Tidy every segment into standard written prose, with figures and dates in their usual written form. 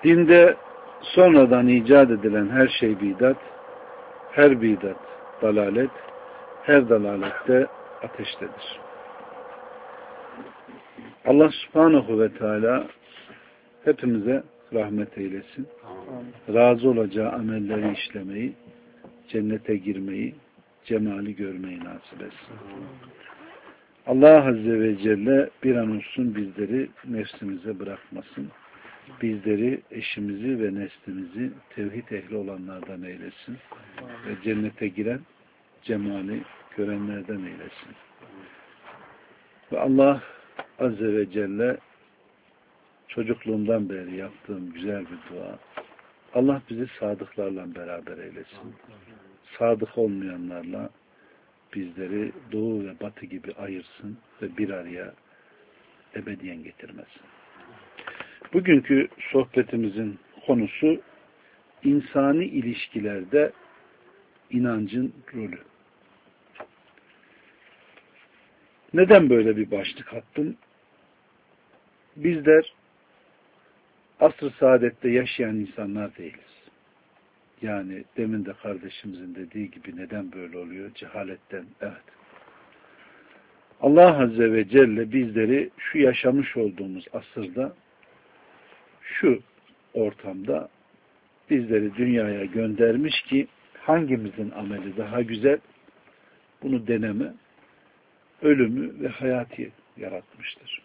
Dinde sonradan icat edilen her şey bidat, her bidat dalalet, her dalalette ateştedir. Allah subhanahu ve teala hepimize rahmet eylesin. Razı olacağı amelleri işlemeyi, cennete girmeyi, cemali görmeyi nasip etsin. Allah Azze ve Celle bir an olsun bizleri nefsimize bırakmasın. Bizleri, eşimizi ve neslimizi tevhid ehli olanlardan eylesin. Ve cennete giren, cemali görenlerden eylesin. Ve Allah Azze ve Celle çocukluğumdan beri yaptığım güzel bir dua. Allah bizi sadıklarla beraber eylesin. Sadık olmayanlarla bizleri doğu ve batı gibi ayırsın ve bir araya ebediyen getirmesin. Bugünkü sohbetimizin konusu insani ilişkilerde inancın rolü. Neden böyle bir başlık attım? Bizler asr-ı saadette yaşayan insanlar değiliz. Yani demin de kardeşimizin dediği gibi neden böyle oluyor? Cehaletten, evet. Allah Azze ve Celle bizleri şu yaşamış olduğumuz asırda, şu ortamda bizleri dünyaya göndermiş ki hangimizin ameli daha güzel, bunu deneme, ölümü ve hayatı yaratmıştır.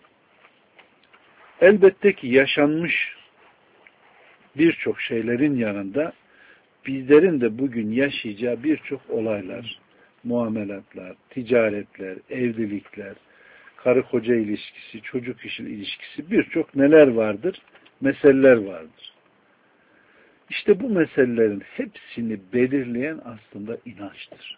Elbette ki yaşanmış birçok şeylerin yanında bizlerin de bugün yaşayacağı birçok olaylar, muamelatlar, ticaretler, evlilikler, karı koca ilişkisi, çocuk işi ilişkisi birçok neler vardır? Meseleler vardır. İşte bu meselelerin hepsini belirleyen aslında inançtır.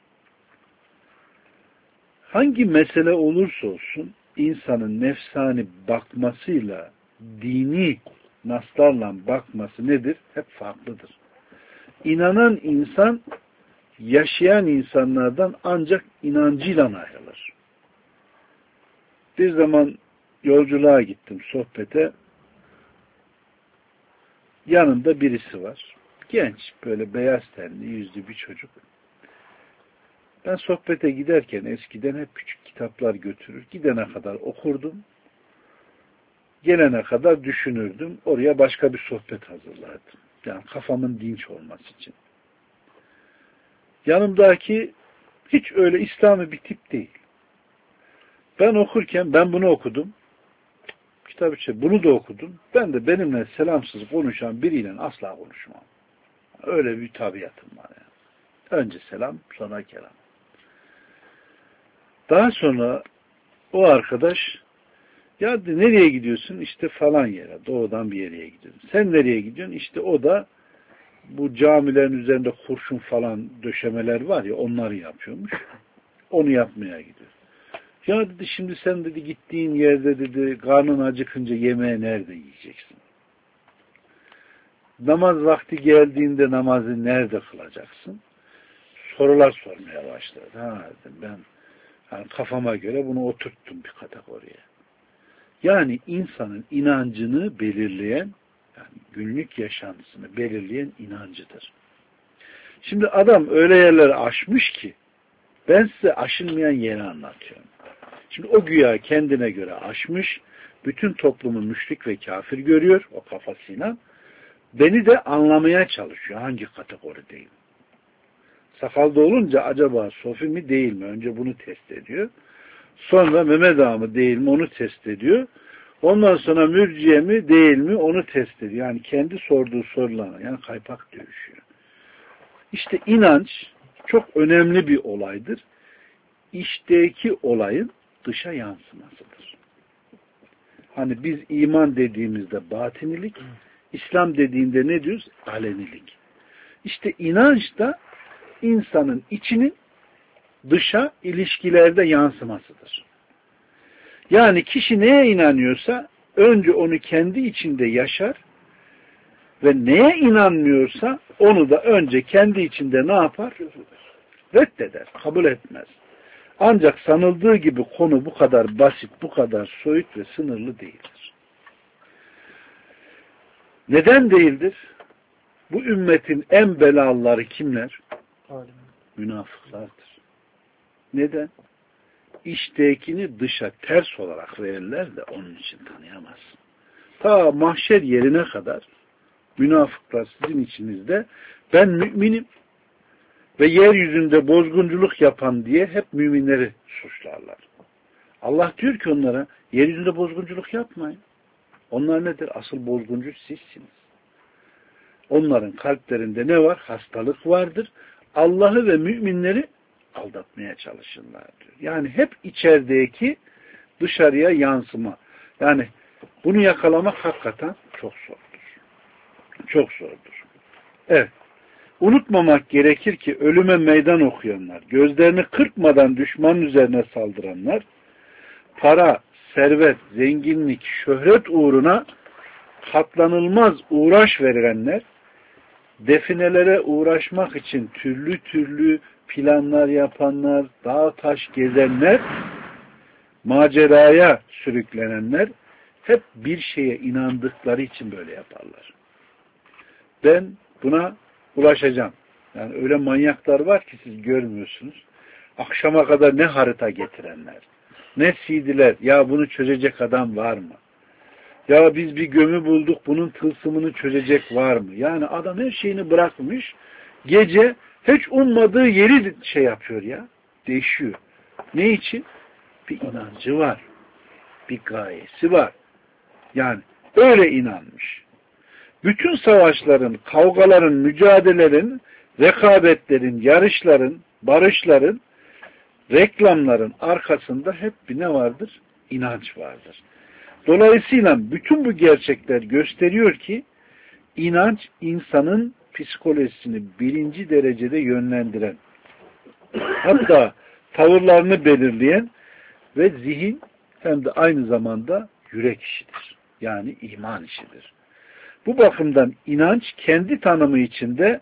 Hangi mesele olursa olsun insanın nefsani bakmasıyla dini naslarla bakması nedir? Hep farklıdır. İnanan insan yaşayan insanlardan ancak inancıyla ayrılır. Bir zaman yolculuğa gittim sohbete. Yanında birisi var. Genç, böyle beyaz tenli, yüzlü bir çocuk. Ben sohbete giderken eskiden hep küçük kitaplar götürür. Gidene kadar okurdum. Gelene kadar düşünürdüm. Oraya başka bir sohbet hazırlardım. Yani kafamın dinç olması için. Yanımdaki hiç öyle İslami bir tip değil. Ben okurken ben bunu okudum. Kitap bunu da okudum. Ben de benimle selamsız konuşan biriyle asla konuşmam. Öyle bir tabiatım var yani. Önce selam, sonra kelam. Daha sonra o arkadaş ya nereye gidiyorsun? İşte falan yere. Doğudan bir yere gidiyorum. Sen nereye gidiyorsun? İşte o da bu camilerin üzerinde kurşun falan döşemeler var ya onları yapıyormuş. Onu yapmaya gidiyor. Ya dedi şimdi sen dedi gittiğin yerde dedi karnın acıkınca yemeği nerede yiyeceksin? Namaz vakti geldiğinde namazı nerede kılacaksın? Sorular sormaya başladı. Ha dedim ben yani kafama göre bunu oturttum bir kategoriye. Yani insanın inancını belirleyen, yani günlük yaşantısını belirleyen inancıdır. Şimdi adam öyle yerlere aşmış ki ben size aşılmayan yeri anlatıyorum. Şimdi o güya kendine göre aşmış, bütün toplumu müşrik ve kafir görüyor o kafasıyla. Beni de anlamaya çalışıyor hangi kategorideyim. Sakalda olunca acaba Sofi mi değil mi? Önce bunu test ediyor. Sonra Mehmet Ağa mı değil mi? Onu test ediyor. Ondan sonra mürciye mi değil mi? Onu test ediyor. Yani kendi sorduğu sorularına yani kaypak dövüşüyor. İşte inanç çok önemli bir olaydır. İçteki olayın dışa yansımasıdır. Hani biz iman dediğimizde batinilik, İslam dediğinde ne diyoruz? Alenilik. İşte inanç da insanın içinin dışa ilişkilerde yansımasıdır. Yani kişi neye inanıyorsa önce onu kendi içinde yaşar ve neye inanmıyorsa onu da önce kendi içinde ne yapar? Reddeder, kabul etmez. Ancak sanıldığı gibi konu bu kadar basit, bu kadar soyut ve sınırlı değildir. Neden değildir? Bu ümmetin en belalıları kimler? Münafıklardır. Neden? İçtekini dışa ters olarak verirler de onun için tanıyamazsın. Ta mahşer yerine kadar münafıklar sizin içinizde ben müminim ve yeryüzünde bozgunculuk yapan diye hep müminleri suçlarlar. Allah diyor ki onlara yeryüzünde bozgunculuk yapmayın. Onlar nedir? Asıl bozguncu sizsiniz. Onların kalplerinde ne var? Hastalık vardır. Allah'ı ve müminleri aldatmaya çalışırlar diyor. Yani hep içerideki dışarıya yansıma. Yani bunu yakalamak hakikaten çok zordur. Çok zordur. Evet. Unutmamak gerekir ki ölüme meydan okuyanlar, gözlerini kırpmadan düşmanın üzerine saldıranlar, para, servet, zenginlik, şöhret uğruna katlanılmaz uğraş verilenler, definelere uğraşmak için türlü türlü planlar yapanlar, dağ taş gezenler, maceraya sürüklenenler hep bir şeye inandıkları için böyle yaparlar. Ben buna ulaşacağım. Yani öyle manyaklar var ki siz görmüyorsunuz. Akşama kadar ne harita getirenler, ne CD'ler, ya bunu çözecek adam var mı? Ya biz bir gömü bulduk, bunun tılsımını çözecek var mı? Yani adam her şeyini bırakmış, gece hiç ummadığı yeri şey yapıyor ya, değişiyor. Ne için? Bir inancı var, bir gayesi var. Yani öyle inanmış. Bütün savaşların, kavgaların, mücadelelerin, rekabetlerin, yarışların, barışların, reklamların arkasında hep bir ne vardır? İnanç vardır. Dolayısıyla bütün bu gerçekler gösteriyor ki inanç insanın psikolojisini birinci derecede yönlendiren, hatta tavırlarını belirleyen ve zihin hem de aynı zamanda yürek işidir. Yani iman işidir. Bu bakımdan inanç kendi tanımı içinde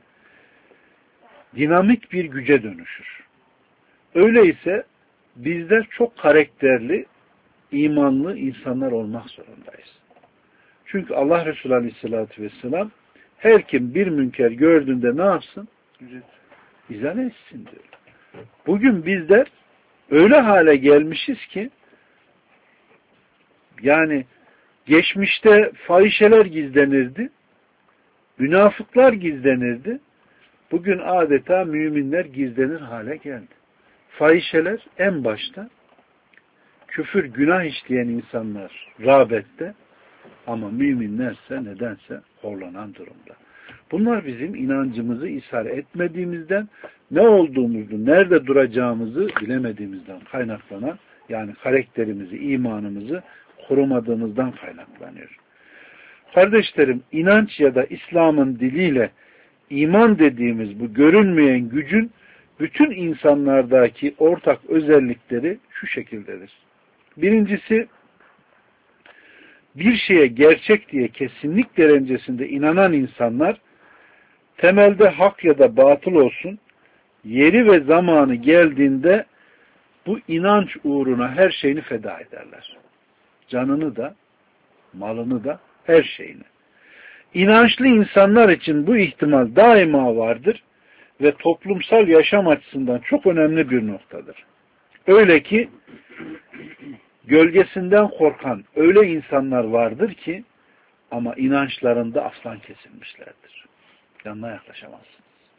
dinamik bir güce dönüşür. Öyleyse bizler çok karakterli, imanlı insanlar olmak zorundayız. Çünkü Allah Resulü Aleyhisselatü Vesselam her kim bir münker gördüğünde ne yapsın? İzale etsin diyor. Bugün bizler öyle hale gelmişiz ki yani geçmişte fahişeler gizlenirdi, münafıklar gizlenirdi. Bugün adeta müminler gizlenir hale geldi. Fahişeler en başta küfür, günah işleyen insanlar rağbette ama müminlerse nedense horlanan durumda. Bunlar bizim inancımızı ishar etmediğimizden, ne olduğumuzu, nerede duracağımızı bilemediğimizden kaynaklanan, yani karakterimizi, imanımızı korumadığımızdan kaynaklanıyor. Kardeşlerim, inanç ya da İslam'ın diliyle iman dediğimiz bu görünmeyen gücün bütün insanlardaki ortak özellikleri şu şekildedir. Birincisi, bir şeye gerçek diye kesinlik derecesinde inanan insanlar, temelde hak ya da batıl olsun, yeri ve zamanı geldiğinde bu inanç uğruna her şeyini feda ederler. Canını da, malını da, her şeyini. İnançlı insanlar için bu ihtimal daima vardır ve toplumsal yaşam açısından çok önemli bir noktadır. Öyle ki gölgesinden korkan öyle insanlar vardır ki ama inançlarında aslan kesilmişlerdir. Yanına yaklaşamazsınız.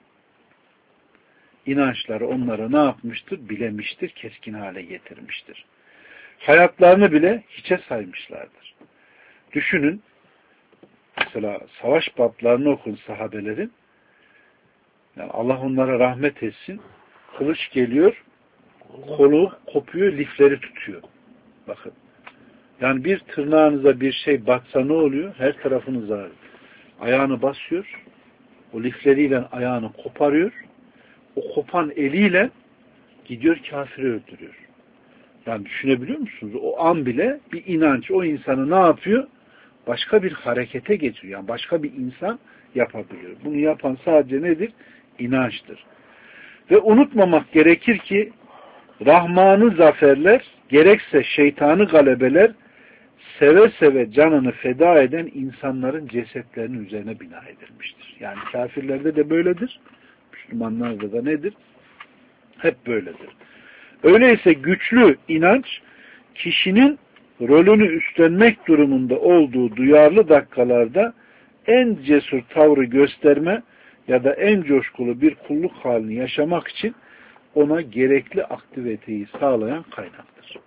İnançları onları ne yapmıştır? Bilemiştir, keskin hale getirmiştir. Hayatlarını bile hiçe saymışlardır. Düşünün, mesela savaş bablarını okun sahabelerin, yani Allah onlara rahmet etsin, kılıç geliyor, kolu kopuyor, lifleri tutuyor. Bakın. Yani bir tırnağınıza bir şey batsa ne oluyor? Her tarafınız ağrıyor. Ayağını basıyor, o lifleriyle ayağını koparıyor, o kopan eliyle gidiyor kafiri öldürüyor. Yani düşünebiliyor musunuz? O an bile bir inanç o insanı ne yapıyor? Başka bir harekete geçiriyor. Yani başka bir insan yapabiliyor. Bunu yapan sadece nedir? İnançtır. Ve unutmamak gerekir ki Rahman'ı zaferler, gerekse şeytanı galebeler seve seve canını feda eden insanların cesetlerinin üzerine bina edilmiştir. Yani kafirlerde de böyledir. Müslümanlarda da nedir? Hep böyledir. Öyleyse güçlü inanç kişinin rolünü üstlenmek durumunda olduğu duyarlı dakikalarda en cesur tavrı gösterme ya da en coşkulu bir kulluk halini yaşamak için ona gerekli aktiviteyi sağlayan kaynaktır.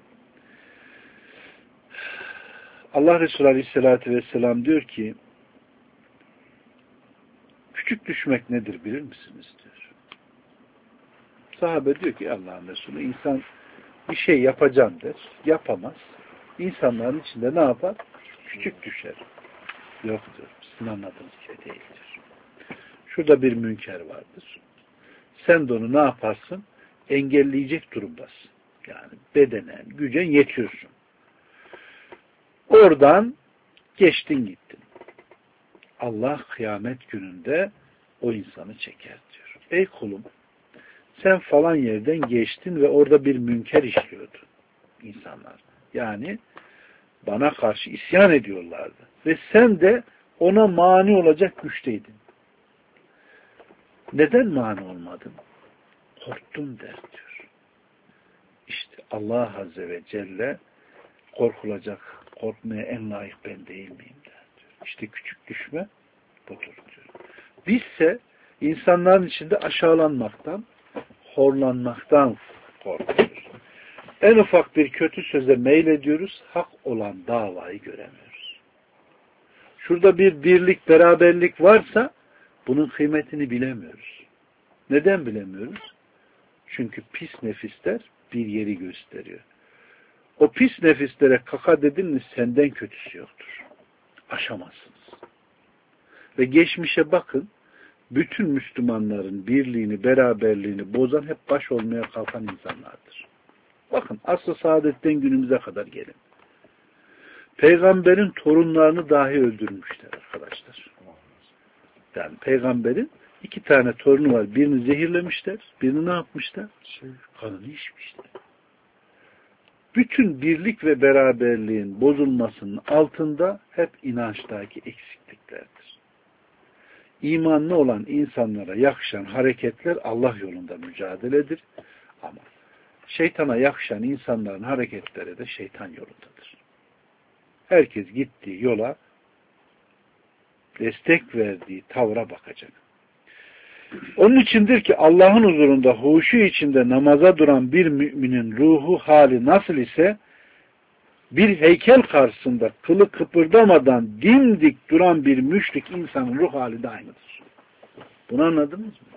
Allah Resulü Aleyhisselatü Vesselam diyor ki, küçük düşmek nedir bilir misiniz diyor. Sahabe diyor ki Allah'ın Resulü, insan bir şey yapacağım der, yapamaz. İnsanların içinde ne yapar? Küçük düşer. Yoktur. Sizin anladığınız şey değildir. Şurada bir münker vardır. Sen de onu ne yaparsın? Engelleyecek durumdasın. Yani bedenen, gücen yetiyorsun. Oradan geçtin gittin. Allah kıyamet gününde o insanı çeker diyor. Ey kulum, sen falan yerden geçtin ve orada bir münker işliyordu insanlar. Yani bana karşı isyan ediyorlardı. Ve sen de ona mani olacak güçteydin. Neden mani olmadın? Korktum der diyor. İşte Allah Azze ve Celle korkulacak, korkmaya en layık ben değil miyim der diyor. İşte küçük düşme budur diyor. Bizse insanların içinde aşağılanmaktan, horlanmaktan korkuyoruz. En ufak bir kötü söze meylediyoruz, hak olan davayı göremiyoruz. Şurada bir birlik, beraberlik varsa bunun kıymetini bilemiyoruz. Neden bilemiyoruz? Çünkü pis nefisler bir yeri gösteriyor. O pis nefislere kaka dedin mi senden kötüsü yoktur. Aşamazsınız. Ve geçmişe bakın, bütün Müslümanların birliğini, beraberliğini bozan hep baş olmaya kalkan insanlardır. Bakın asr-ı saadetten günümüze kadar gelin. Peygamberin torunlarını dahi öldürmüşler arkadaşlar. Yani peygamberin 2 tane torunu var. Birini zehirlemişler. Birini ne yapmışlar? Kanını içmişler. Bütün birlik ve beraberliğin bozulmasının altında hep inançtaki eksikliklerdir. İmanlı olan insanlara yakışan hareketler Allah yolunda mücadeledir. Ama şeytana yakışan insanların hareketleri de şeytan yolundadır. Herkes gittiği yola, destek verdiği tavra bakacak. Onun içindir ki Allah'ın huzurunda huşu içinde namaza duran bir müminin ruhu hali nasıl ise bir heykel karşısında kılı kıpırdamadan dimdik duran bir müşrik insanın ruh hali de aynıdır. Bunu anladınız mı?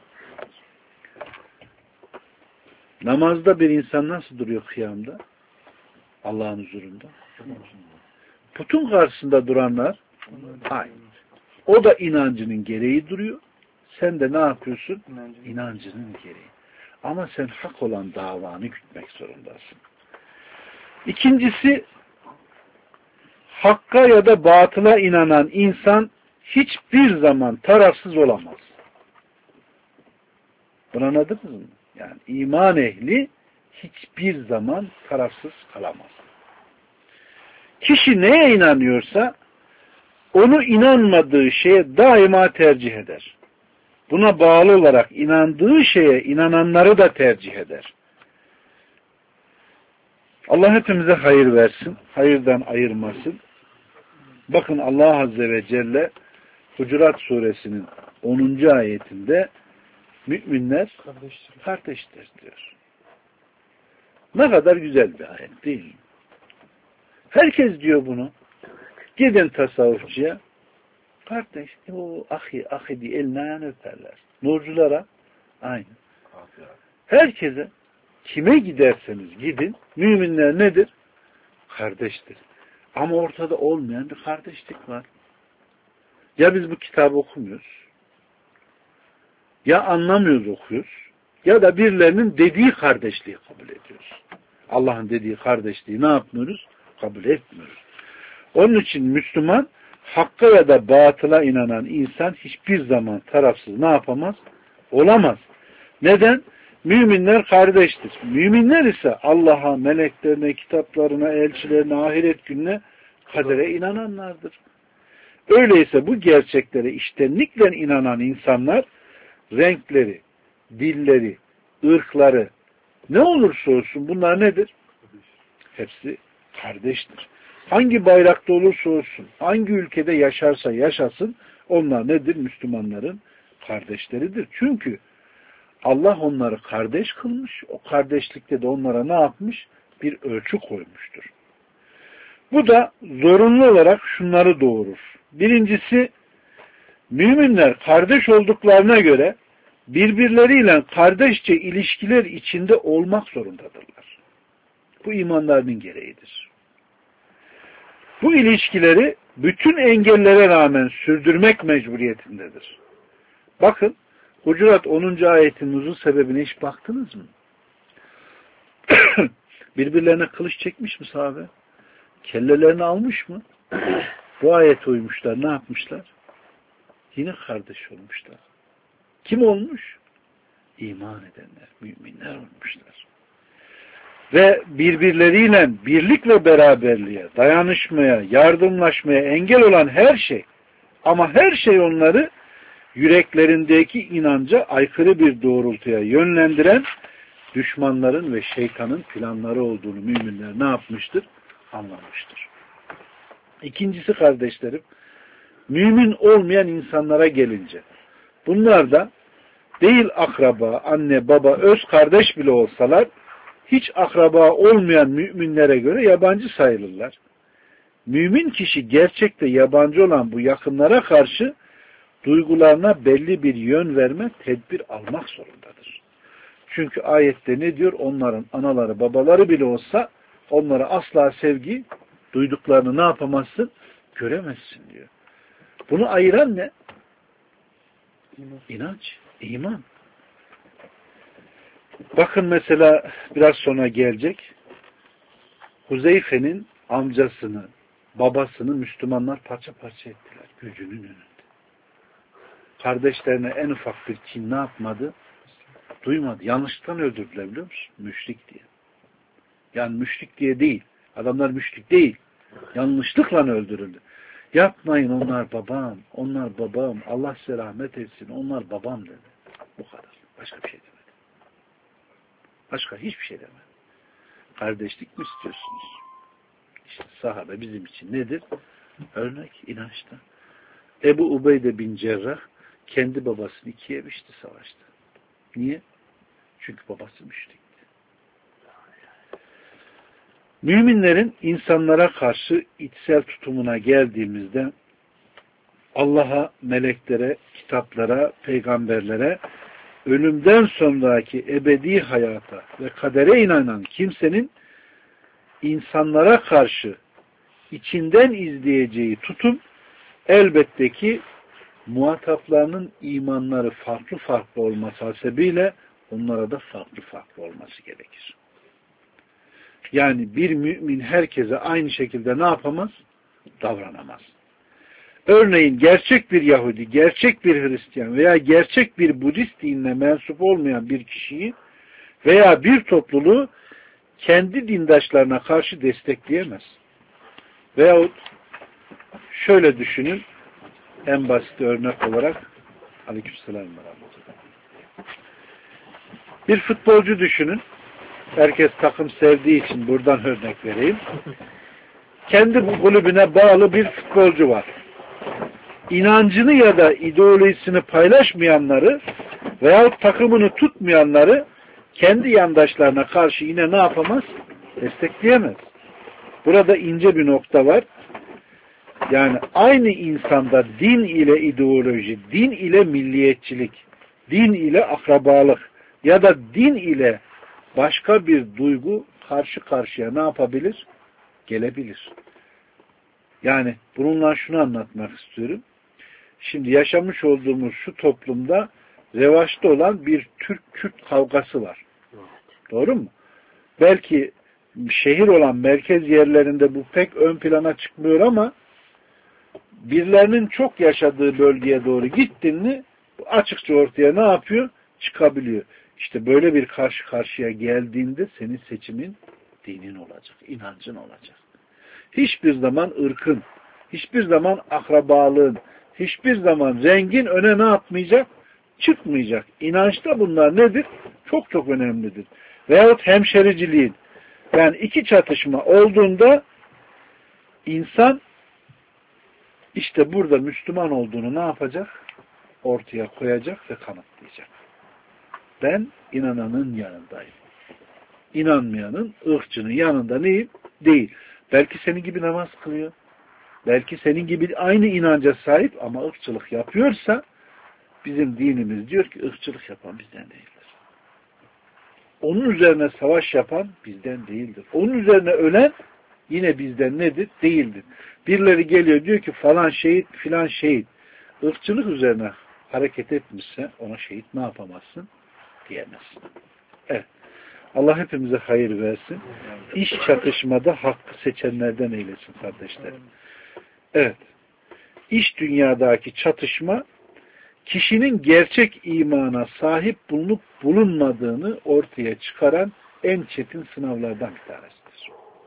Namazda bir insan nasıl duruyor kıyamda? Allah'ın huzurunda. Putun karşısında duranlar aynı. O da inancının gereği duruyor. Sen de ne yapıyorsun? İnancının gereği. Ama sen hak olan davanı gütmek zorundasın. İkincisi, hakka ya da batıla inanan insan hiçbir zaman tarafsız olamaz. Bunu anladınız mı? Yani iman ehli hiçbir zaman tarafsız kalamaz. Kişi neye inanıyorsa onu inanmadığı şeye daima tercih eder. Buna bağlı olarak inandığı şeye inananları da tercih eder. Allah hepimize hayır versin, hayırdan ayırmasın. Bakın Allah Azze ve Celle Hucurat Suresinin 10. ayetinde müminler kardeştir diyor. Ne kadar güzel bir ayet değil mi? Herkes diyor bunu. Gidin tasavvufçuya, kardeş, o ahi diye eline ayağını öperler. Nurculara aynı. Herkese, kime giderseniz gidin, müminler nedir? Kardeştir. Ama ortada olmayan bir kardeşlik var. Ya biz bu kitabı okumuyoruz, ya anlamıyoruz okuyoruz, ya da birilerinin dediği kardeşliği kabul ediyoruz. Allah'ın dediği kardeşliği ne yapmıyoruz? Kabul etmiyoruz. Onun için Müslüman, hakka ya da batıla inanan insan hiçbir zaman tarafsız ne yapamaz? Olamaz. Neden? Müminler kardeştir. Müminler ise Allah'a, meleklerine, kitaplarına, elçilerine, ahiret gününe kadere inananlardır. Öyleyse bu gerçeklere içtenlikle inanan insanlar renkleri, dilleri, ırkları ne olursa olsun bunlar nedir? Hepsi kardeştir. Hangi bayrakta olursa olsun, hangi ülkede yaşarsa yaşasın onlar nedir? Müslümanların kardeşleridir. Çünkü Allah onları kardeş kılmış, o kardeşlikte de onlara ne yapmış? Bir ölçü koymuştur. Bu da zorunlu olarak şunları doğurur. Birincisi, müminler kardeş olduklarına göre birbirleriyle kardeşçe ilişkiler içinde olmak zorundadırlar. Bu imanlarının gereğidir. Bu ilişkileri bütün engellere rağmen sürdürmek mecburiyetindedir. Bakın, Hucurat 10. ayetin nuzul sebebine hiç baktınız mı? Birbirlerine kılıç çekmiş mi sahabe? Kellelerini almış mı? Bu ayete uymuşlar. Ne yapmışlar? Yine kardeş olmuşlar. Kim olmuş? İman edenler, müminler olmuşlar. Ve birbirleriyle birlik ve beraberliğe, dayanışmaya, yardımlaşmaya engel olan her şey, ama her şey onları yüreklerindeki inanca aykırı bir doğrultuya yönlendiren düşmanların ve şeytanın planları olduğunu müminler ne yapmıştır? Anlamıştır. İkincisi kardeşlerim, mümin olmayan insanlara gelince, bunlar da değil akraba, anne, baba, öz kardeş bile olsalar, hiç akraba olmayan müminlere göre yabancı sayılırlar. Mümin kişi gerçekte yabancı olan bu yakınlara karşı duygularına belli bir yön verme, tedbir almak zorundadır. Çünkü ayette ne diyor? Onların anaları, babaları bile olsa onlara asla sevgi duyduklarını ne yapamazsın? Göremezsin diyor. Bunu ayıran ne? İnanç, iman. Bakın mesela biraz sonra gelecek. Huzeyfe'nin amcasını, babasını Müslümanlar parça parça ettiler. Gücünün önünde. Kardeşlerine en ufak bir kin ne yapmadı? Duymadı. Yanlışlıkla öldürdüler biliyor musun? Müşrik diye. Yani müşrik diye değil. Adamlar müşrik değil. Yanlışlıkla öldürüldü. Yapmayın, onlar babam, onlar babam, Allah size rahmet etsin, onlar babam dedi. Bu kadar. Başka bir şey demedi. Başka hiçbir şey demedi. Kardeşlik mi istiyorsunuz? İşte sahabe bizim için nedir? Örnek inançta. Ebu Ubeyde bin Cerrah kendi babasını ikiye biçti savaşta. Niye? Çünkü babası müşrikti. Müminlerin insanlara karşı içsel tutumuna geldiğimizde Allah'a, meleklere, kitaplara, peygamberlere, ölümden sonraki ebedi hayata ve kadere inanan kimsenin insanlara karşı içinden izleyeceği tutum elbette ki muhataplarının imanları farklı farklı olması hasebiyle onlara da farklı farklı olması gerekir. Yani bir mümin herkese aynı şekilde ne yapamaz? Davranamaz. Örneğin gerçek bir Yahudi, gerçek bir Hristiyan veya gerçek bir Budist dinine mensup olmayan bir kişiyi veya bir topluluğu kendi dindaşlarına karşı destekleyemez. Veyahut şöyle düşünün, en basit örnek olarak aleykümselam. Bir futbolcu düşünün. Herkes takım sevdiği için buradan örnek vereyim. Kendi bu kulübüne bağlı bir futbolcu var. İnancını ya da ideolojisini paylaşmayanları veyahut takımını tutmayanları kendi yandaşlarına karşı yine ne yapamaz? Destekleyemez. Burada ince bir nokta var. Yani aynı insanda din ile ideoloji, din ile milliyetçilik, din ile akrabalık ya da din ile başka bir duygu karşı karşıya ne yapabilir? Gelebilir. Yani bununla şunu anlatmak istiyorum. Şimdi yaşamış olduğumuz şu toplumda revaçta olan bir Türk-Kürt kavgası var. Doğru mu? Belki şehir olan merkez yerlerinde bu pek ön plana çıkmıyor ama birilerinin çok yaşadığı bölgeye doğru gittin mi açıkça ortaya ne yapıyor? Çıkabiliyor. İşte böyle bir karşı karşıya geldiğinde senin seçimin dinin olacak, inancın olacak. hiçbir zaman ırkın, hiçbir zaman akrabalığın, hiçbir zaman rengin öne ne yapmayacak? Çıkmayacak. İnançta bunlar nedir? Çok çok önemlidir. Veyahut hemşericiliğin. Yani iki çatışma olduğunda insan işte burada Müslüman olduğunu ne yapacak? Ortaya koyacak ve kanıtlayacak. Ben inananın yanındayım. İnanmayanın, ırkçının yanında neyim? Değil. Belki senin gibi namaz kılıyor. Belki senin gibi aynı inanca sahip ama ırkçılık yapıyorsa bizim dinimiz diyor ki ırkçılık yapan bizden değildir. Onun üzerine savaş yapan bizden değildir. Onun üzerine ölen yine bizden nedir? Değildir. Birileri geliyor diyor ki falan şehit filan şehit. Irkçılık üzerine hareket etmişse ona şehit ne yapamazsın? Diyemezsin. Evet. Allah hepimize hayır versin. İş çatışmada hakkı seçenlerden eylesin kardeşlerim. Evet. İş dünyadaki çatışma kişinin gerçek imana sahip bulunup bulunmadığını ortaya çıkaran en çetin sınavlardan bir tanesidir.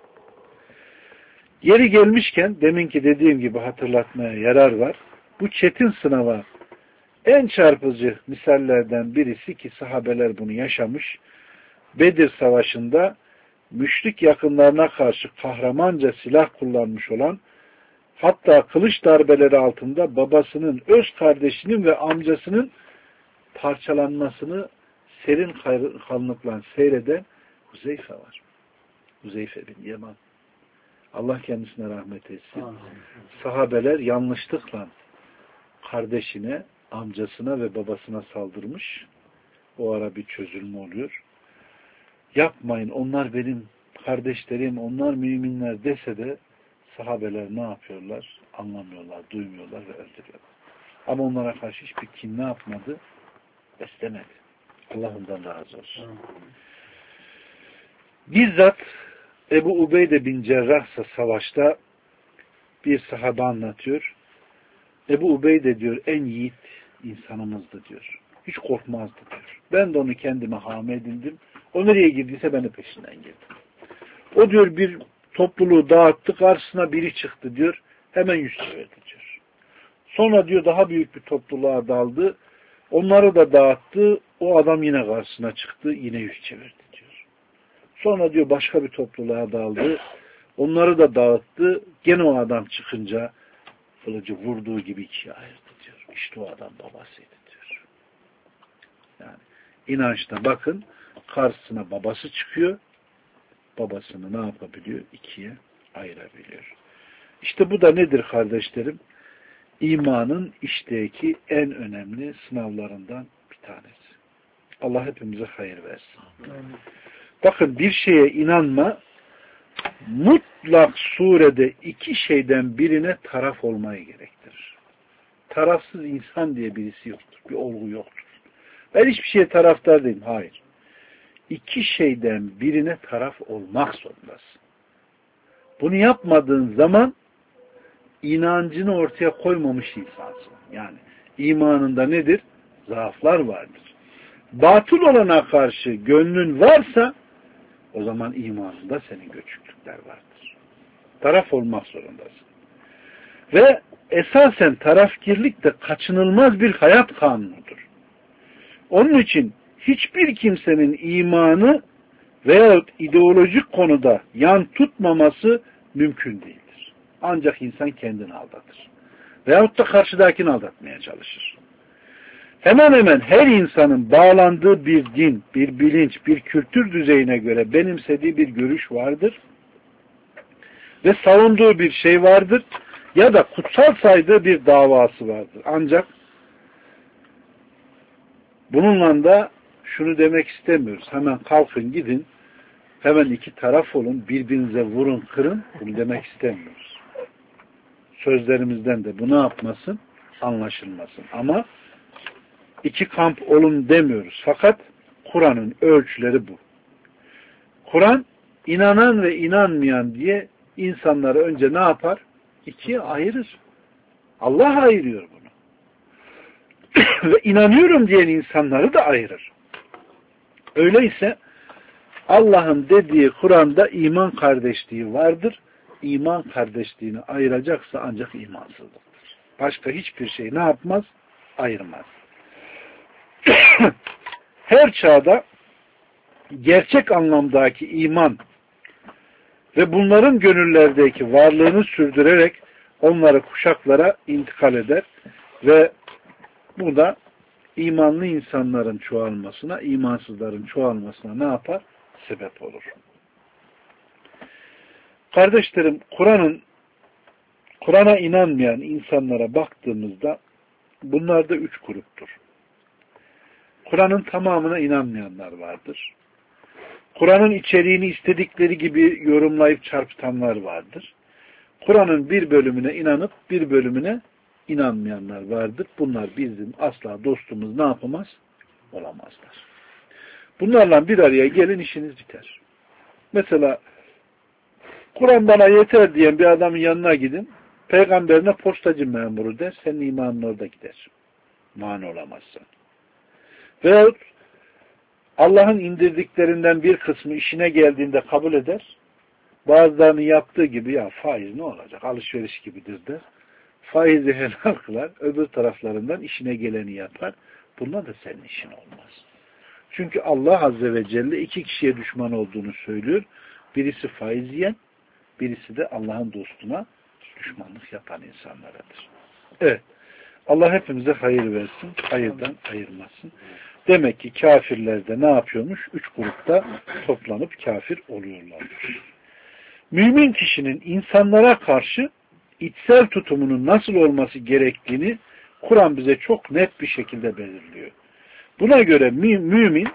Yeri gelmişken deminki dediğim gibi hatırlatmaya yarar var. Bu çetin sınava en çarpıcı misallerden birisi ki sahabeler bunu yaşamış. Bedir Savaşı'nda müşrik yakınlarına karşı kahramanca silah kullanmış olan, hatta kılıç darbeleri altında babasının, öz kardeşinin ve amcasının parçalanmasını serin kanlıkla seyreden Huzeyfe var. Huzeyfe bin Yaman. Allah kendisine rahmet etsin. Sahabeler yanlışlıkla kardeşine, amcasına ve babasına saldırmış. O ara bir çözülme oluyor. Yapmayın, onlar benim kardeşlerim, onlar müminler dese de sahabeler ne yapıyorlar? Anlamıyorlar, duymuyorlar ve öldürüyorlar. Ama onlara karşı hiçbir kin ne yapmadı? Beslemedi. Allah ondan razı olsun. Bizzat Ebu Ubeyde bin Cerrah savaşta bir sahabe anlatıyor. Ebu Ubeyde diyor en yiğit insanımızdı diyor. Hiç korkmazdı diyor. Ben de onu kendime hame edindim. O nereye girdiyse ben de peşinden girdim. O diyor bir topluluğu dağıttı, karşısına biri çıktı diyor. Hemen yüz çevirdi diyor. Sonra diyor daha büyük bir topluluğa daldı. Onları da dağıttı. O adam yine karşısına çıktı. Yine yüz çevirdi diyor. Sonra diyor başka bir topluluğa daldı. Onları da dağıttı. Gene o adam çıkınca kılıcı vurduğu gibi ikiye ayırdı diyor. İşte o adam babasıydı diyor. Yani inançta bakın karşısına babası çıkıyor. Babasını ne yapabiliyor? İkiye ayırabiliyor. İşte bu da nedir kardeşlerim? İmanın işteki en önemli sınavlarından bir tanesi. Allah hepimize hayır versin. Bakın bir şeye inanma mutlak surede iki şeyden birine taraf olmayı gerektirir. Tarafsız insan diye birisi yoktur. Bir olgu yoktur. Ben hiçbir şeye taraftar değilim. Hayır. İki şeyden birine taraf olmak zorundasın. Bunu yapmadığın zaman inancını ortaya koymamış insansın. Yani imanında nedir? Zaaflar vardır. Batıl olana karşı gönlün varsa o zaman imanında senin göçüklükler vardır. Taraf olmak zorundasın. Ve esasen tarafkirlik de kaçınılmaz bir hayat kanunudur. Onun için hiçbir kimsenin imanı veyahut ideolojik konuda yan tutmaması mümkün değildir. Ancak insan kendini aldatır. Veyahut da karşıdakini aldatmaya çalışır. Hemen hemen her insanın bağlandığı bir din, bir bilinç, bir kültür düzeyine göre benimsediği bir görüş vardır. Ve savunduğu bir şey vardır. Ya da kutsal saydığı bir davası vardır. Ancak bununla da şunu demek istemiyoruz. Hemen kalkın gidin, hemen iki taraf olun, birbirinize vurun, kırın. Bunu demek istemiyoruz. Sözlerimizden de bu ne yapmasın? Anlaşılmasın. Ama iki kamp olun demiyoruz. Fakat Kur'an'ın ölçüleri bu. Kur'an inanan ve inanmayan diye insanları önce ne yapar? İkiye ayırır. Allah ayırıyor bunu. Ve inanıyorum diyen insanları da ayırır. Öyleyse Allah'ın dediği Kur'an'da iman kardeşliği vardır. iman kardeşliğini ayıracaksa ancak imansızlıktır. Başka hiçbir şey ne yapmaz? Ayırmaz. Her çağda gerçek anlamdaki iman ve bunların gönüllerdeki varlığını sürdürerek onları kuşaklara intikal eder ve bu da imanlı insanların çoğalmasına, imansızların çoğalmasına ne yapar? Sebep olur. Kardeşlerim, Kur'an'a inanmayan insanlara baktığımızda bunlar da 3 gruptur. Kur'an'ın tamamına inanmayanlar vardır. Kur'an'ın içeriğini istedikleri gibi yorumlayıp çarpıtanlar vardır. Kur'an'ın bir bölümüne inanıp bir bölümüne inanmayanlar vardır. Bunlar bizim asla dostumuz ne yapamaz? Olamazlar. Bunlarla bir araya gelin, işiniz biter. Mesela Kur'an bana yeter diyen bir adamın yanına gidin, peygamberine postacı memuru der, senin imanın orada gider. Mani olamazsan. Veyahut Allah'ın indirdiklerinden bir kısmı işine geldiğinde kabul eder. Bazılarının yaptığı gibi ya faiz ne olacak? Alışveriş gibidir der. Faizi helal kılar. Öbür taraflarından işine geleni yapar. Bunlar da senin işin olmaz. Çünkü Allah Azze ve Celle 2 kişiye düşman olduğunu söylüyor. Birisi faiz yiyen, birisi de Allah'ın dostuna düşmanlık yapan insanlaradır. Evet. Allah hepimize hayır versin. Hayırdan ayırmasın. Demek ki kafirler de ne yapıyormuş? 3 grupta toplanıp kafir oluyorlarmış. Mümin kişinin insanlara karşı içsel tutumunun nasıl olması gerektiğini Kur'an bize çok net bir şekilde belirliyor. Buna göre mümin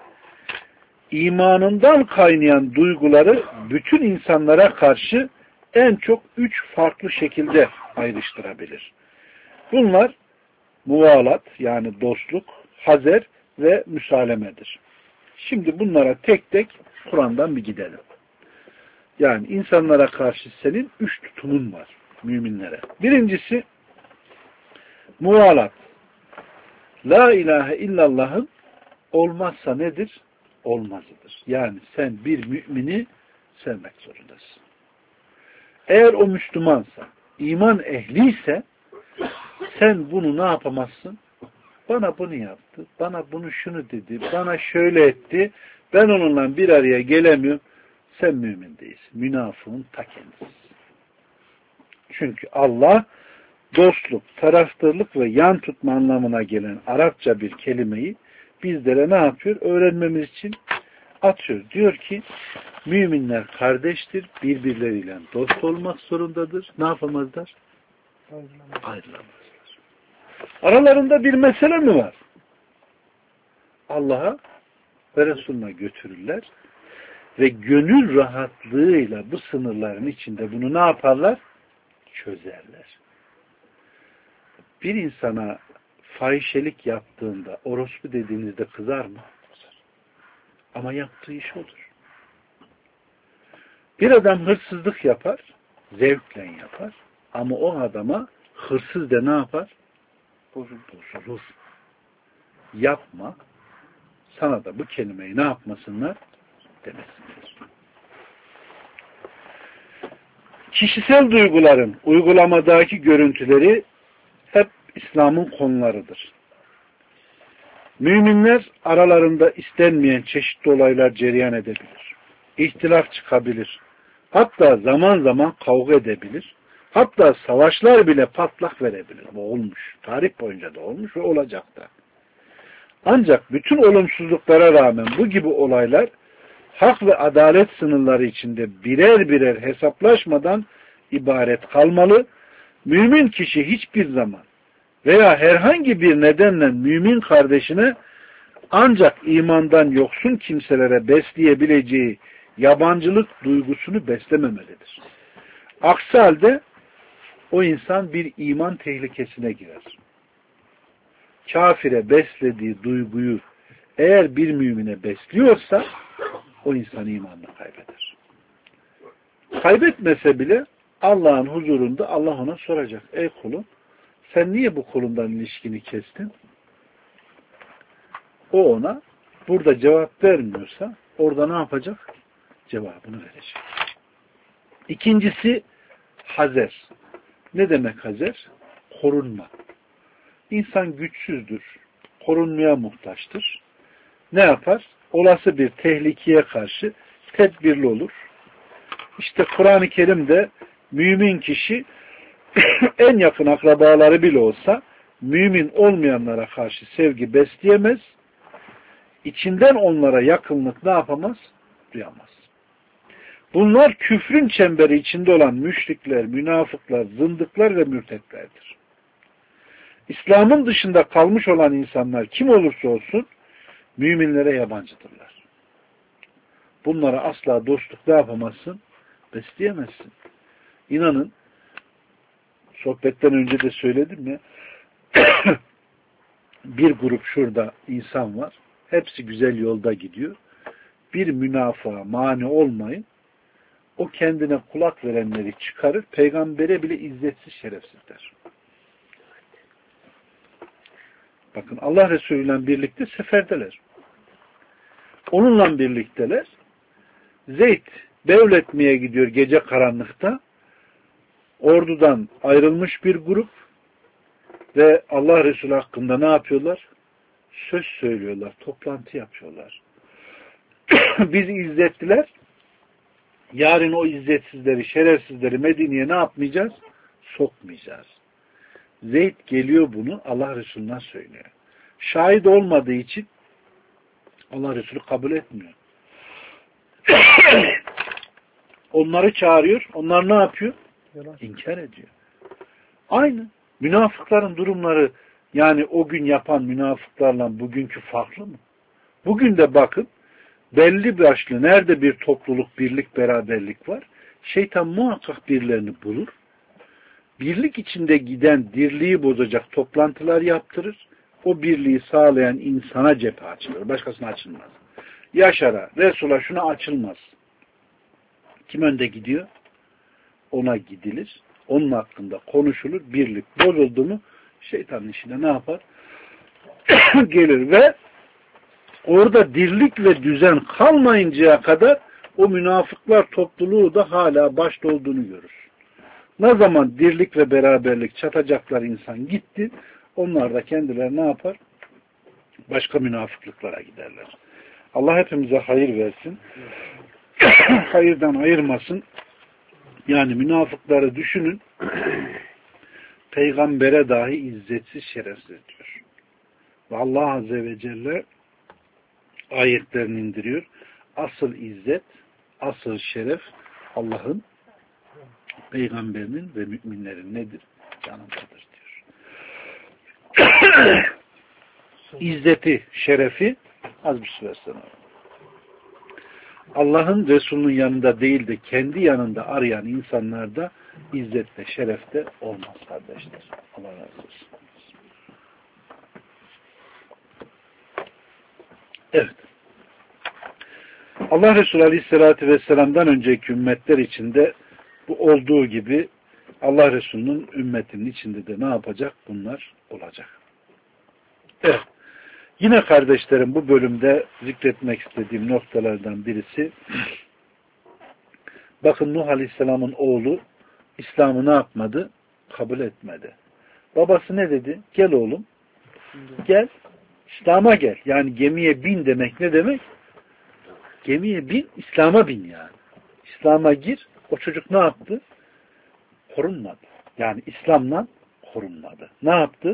imanından kaynayan duyguları bütün insanlara karşı en çok 3 farklı şekilde ayrıştırabilir. Bunlar muvalat yani dostluk, hazer ve müsalemedir. Şimdi bunlara tek tek Kur'an'dan bir gidelim. Yani insanlara karşı senin 3 tutumun var müminlere. Birincisi muvalat. La ilahe illallah'ın olmazsa nedir? Olmazıdır. Yani sen bir mümini sevmek zorundasın. Eğer o Müslümansa, iman ehliyse sen bunu ne yapamazsın? Bana bunu yaptı, bana bunu şunu dedi, bana şöyle etti, ben onunla bir araya gelemiyorum. Sen mümin değilsin. Münafığın ta kendisi. Çünkü Allah dostluk, taraftarlık ve yan tutma anlamına gelen Arapça bir kelimeyi bizlere ne yapıyor? Öğrenmemiz için atıyor. Diyor ki müminler kardeştir, birbirleriyle dost olmak zorundadır. Ne yapamazlar? Ayrılamazlar. Aralarında bir mesele mi var? Allah'a ve Resulüne götürürler ve gönül rahatlığıyla bu sınırların içinde bunu ne yaparlar? Çözerler. Bir insana fahişelik yaptığında, orospu dediğinizde kızar mı? Kızar. Ama yaptığı iş odur. Bir adam hırsızlık yapar, zevkle yapar. Ama o adama hırsız de ne yapar? Bozulur. Yapma. Sana da bu kelimeyi ne yapmasınlar? Demesinler. Kişisel duyguların uygulamadaki görüntüleri hep İslam'ın konularıdır. Müminler aralarında istenmeyen çeşitli olaylar cereyan edebilir. İhtilaf çıkabilir. Hatta zaman zaman kavga edebilir. Hatta savaşlar bile patlak verebilir. Bu olmuş. Tarih boyunca da olmuş ve olacak da. Ancak bütün olumsuzluklara rağmen bu gibi olaylar hak ve adalet sınırları içinde birer birer hesaplaşmadan ibaret kalmalı. Mümin kişi hiçbir zaman veya herhangi bir nedenle mümin kardeşine ancak imandan yoksun kimselere besleyebileceği yabancılık duygusunu beslememelidir. Aksi halde o insan bir iman tehlikesine girer. Kafire beslediği duyguyu eğer bir mümine besliyorsa o insan imanını kaybeder. Kaybetmese bile Allah'ın huzurunda Allah ona soracak. Ey kulum, sen niye bu kulundan ilişkini kestin? O ona burada cevap vermiyorsa orada ne yapacak? Cevabını verecek. İkincisi Hazer. Ne demek hazer? Korunma. İnsan güçsüzdür. Korunmaya muhtaçtır. Ne yapar? Olası bir tehlikeye karşı tedbirli olur. İşte Kur'an-ı Kerim'de mümin kişi en yakın akrabaları bile olsa mümin olmayanlara karşı sevgi besleyemez. İçinden onlara yakınlık ne yapamaz? Duyamaz. Bunlar küfrün çemberi içinde olan müşrikler, münafıklar, zındıklar ve mürtetlerdir. İslam'ın dışında kalmış olan insanlar kim olursa olsun müminlere yabancıdırlar. Bunlara asla dostluk ne yapamazsın? Besleyemezsin. İnanın, sohbetten önce de söyledim ya, bir grup şurada insan var. Hepsi güzel yolda gidiyor. Bir münafığa mani olmayın. O kendine kulak verenleri çıkarır. Peygambere bile izzetsiz, şerefsiz der. Bakın, Allah Resulü ile birlikte seferdeler. Onunla birlikteler. Zeyd devletmeye gidiyor gece karanlıkta. Ordudan ayrılmış bir grup ve Allah Resulü hakkında ne yapıyorlar? Söz söylüyorlar, toplantı yapıyorlar. Bizi izzettiler. Yarın o izzetsizleri, şerefsizleri Medine'ye ne yapmayacağız? Sokmayacağız. Zeyd geliyor, bunu Allah Resulü'ne söylüyor. Şahit olmadığı için Allah Resulü kabul etmiyor. Onları çağırıyor. Onlar ne yapıyor? İnkar ediyor. Aynı. Münafıkların durumları, yani o gün yapan münafıklarla bugünkü farklı mı? Bugün de bakın, belli başlı nerede bir topluluk, birlik, beraberlik var, şeytan muhakkak birilerini bulur. Birlik içinde giden, dirliği bozacak toplantılar yaptırır. O birliği sağlayan insana cephe açılır. Başkasına açılmaz. Yaşar'a, Resul'a şuna açılmaz. Kim önde gidiyor? Ona gidilir. Onun hakkında konuşulur. Birlik bozuldu mu şeytanın işine ne yapar? Gelir ve orada dirlik ve düzen kalmayıncaya kadar o münafıklar topluluğu da hala başta olduğunu görür. Ne zaman dirlik ve beraberlik çatacaklar insan gitti, onlar da kendileri ne yapar? Başka münafıklıklara giderler. Allah hepimize hayır versin. Hayırdan ayırmasın. Yani münafıkları düşünün. Peygambere dahi izzetsiz, şerefsiz diyor. Ve Allah Azze ve Celle ayetlerini indiriyor. Asıl izzet, asıl şeref Allah'ın, peygamberinin ve müminlerin nedir? Canındadır diyor. İzzeti, şerefi az bir süre sonra. Allah'ın Resulünün yanında değil de kendi yanında arayan insanlarda izzet ve şeref de olmaz kardeşler. Allah razı olsun. Evet. Allah Resulü Aleyhisselatü Vesselam'dan önceki ümmetler içinde bu olduğu gibi Allah Resulü'nün ümmetinin içinde de ne yapacak? Bunlar olacak. Evet. Yine kardeşlerim, bu bölümde zikretmek istediğim noktalardan birisi, bakın Nuh Aleyhisselam'ın oğlu İslam'ı ne yapmadı? Kabul etmedi. Babası ne dedi? Gel oğlum, gel, İslam'a gel. Yani gemiye bin demek ne demek? Gemiye bin, İslam'a bin yani. İslam'a gir. O çocuk ne yaptı? Korunmadı. Yani İslam'la korunmadı. Ne yaptı?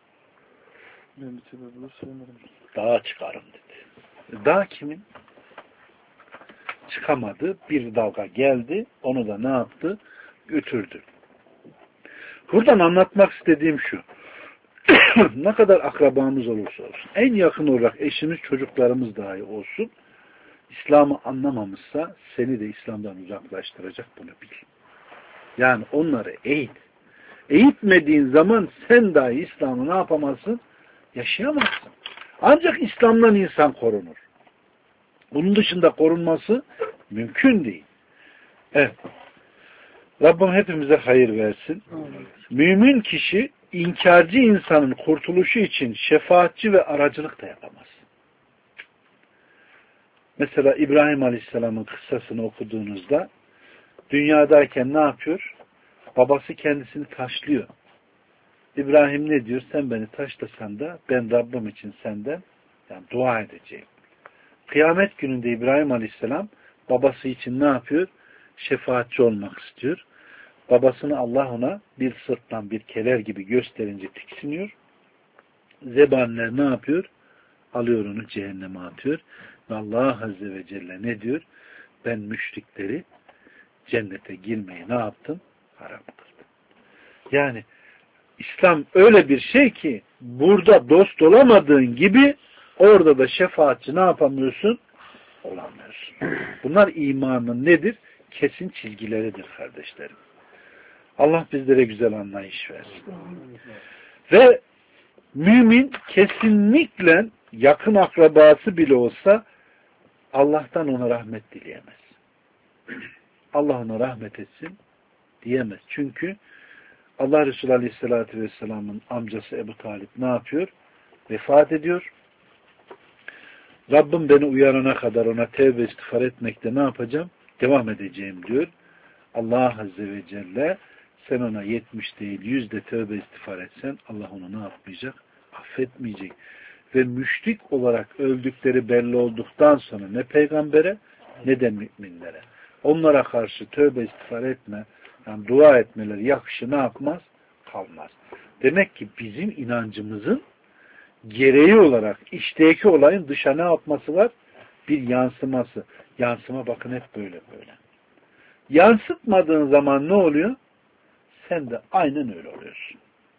Dağa çıkarım dedi. Dağ kimin? Çıkamadı. Bir dalga geldi. Onu da ne yaptı? Götürdü. Buradan anlatmak istediğim şu. Ne kadar akrabamız olursa olsun, en yakın olarak eşimiz, çocuklarımız dahi olsun, İslam'ı anlamamışsa seni de İslam'dan uzaklaştıracak, bunu bil. Yani onları eğit. Eğitmediğin zaman sen dahi İslam'ı ne yapamazsın? Yaşayamazsın. Ancak İslam'dan insan korunur. Bunun dışında korunması mümkün değil. Evet. Rabbim hepimize hayır versin. Mümin kişi inkarcı insanın kurtuluşu için şefaatçi ve aracılık da yapamaz. Mesela İbrahim Aleyhisselam'ın kıssasını okuduğunuzda dünyadayken ne yapıyor? babası kendisini taşlıyor. İbrahim ne diyor? Sen beni taşlasan da ben Rabbim için senden yani dua edeceğim. Kıyamet gününde İbrahim Aleyhisselam babası için ne yapıyor? Şefaatçi olmak istiyor. Babasını Allah ona bir sırttan bir keler gibi gösterince tiksiniyor. Zebaniler ne yapıyor? Alıyor onu cehenneme atıyor. Ve Allah Azze ve Celle ne diyor? Ben müşrikleri cennete girmeyi ne yaptım? Haram kıldım. Yani İslam öyle bir şey ki burada dost olamadığın gibi orada da şefaatçi ne yapamıyorsun? Olamıyorsun. Bunlar imanın nedir? Kesin çizgileridir kardeşlerim. Allah bizlere güzel anlayış versin. Ve mümin kesinlikle yakın akrabası bile olsa Allah'tan ona rahmet dileyemez. Allah ona rahmet etsin diyemez. Çünkü Allah Resulü Aleyhisselatü Vesselam'ın amcası Ebu Talip ne yapıyor? Vefat ediyor. Rabbim beni uyarana kadar ona tevbe istiğfar etmekte ne yapacağım? Devam edeceğim diyor. Allah Azze ve Celle sen ona 70 değil 100 de tövbe istiğfar etsen Allah onu ne yapmayacak? Affetmeyecek. Ve müşrik olarak öldükleri belli olduktan sonra ne peygambere ne de müminlere. Onlara karşı tövbe istiğfar etme, yani dua etmeleri yakışı ne yapmaz? Kalmaz. Demek ki bizim inancımızın gereği olarak içteki olayın dışa ne yapması var? Bir yansıması. Yansıma bakın hep böyle böyle. Yansıtmadığın zaman ne oluyor? Sen de aynen öyle oluyorsun.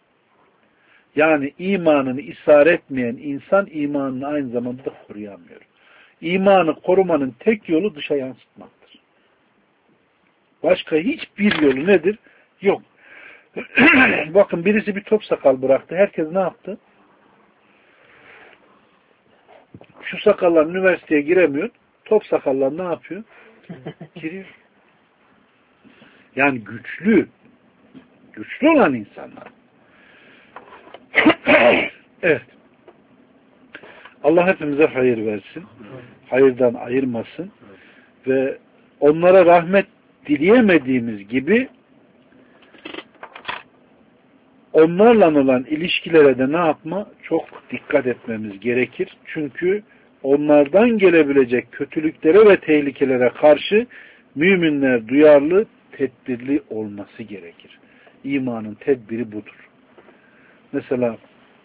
Yani imanını isar etmeyen insan imanını aynı zamanda koruyamıyor. İmanı korumanın tek yolu dışa yansıtmaktır. Başka hiçbir yolu nedir? Yok. Bakın birisi bir top sakal bıraktı. Herkes ne yaptı? Şu sakallar üniversiteye giremiyor. Top sakallar ne yapıyor? Giriyor. Yani güçlü olan insanlar. Evet. Allah hepimize hayır versin. Hayırdan ayırmasın. Ve onlara rahmet dileyemediğimiz gibi onlarla olan ilişkilere de ne yapma? Çok dikkat etmemiz gerekir. Çünkü onlardan gelebilecek kötülüklere ve tehlikelere karşı müminler duyarlı, tedbirli olması gerekir. İmanın tedbiri budur. Mesela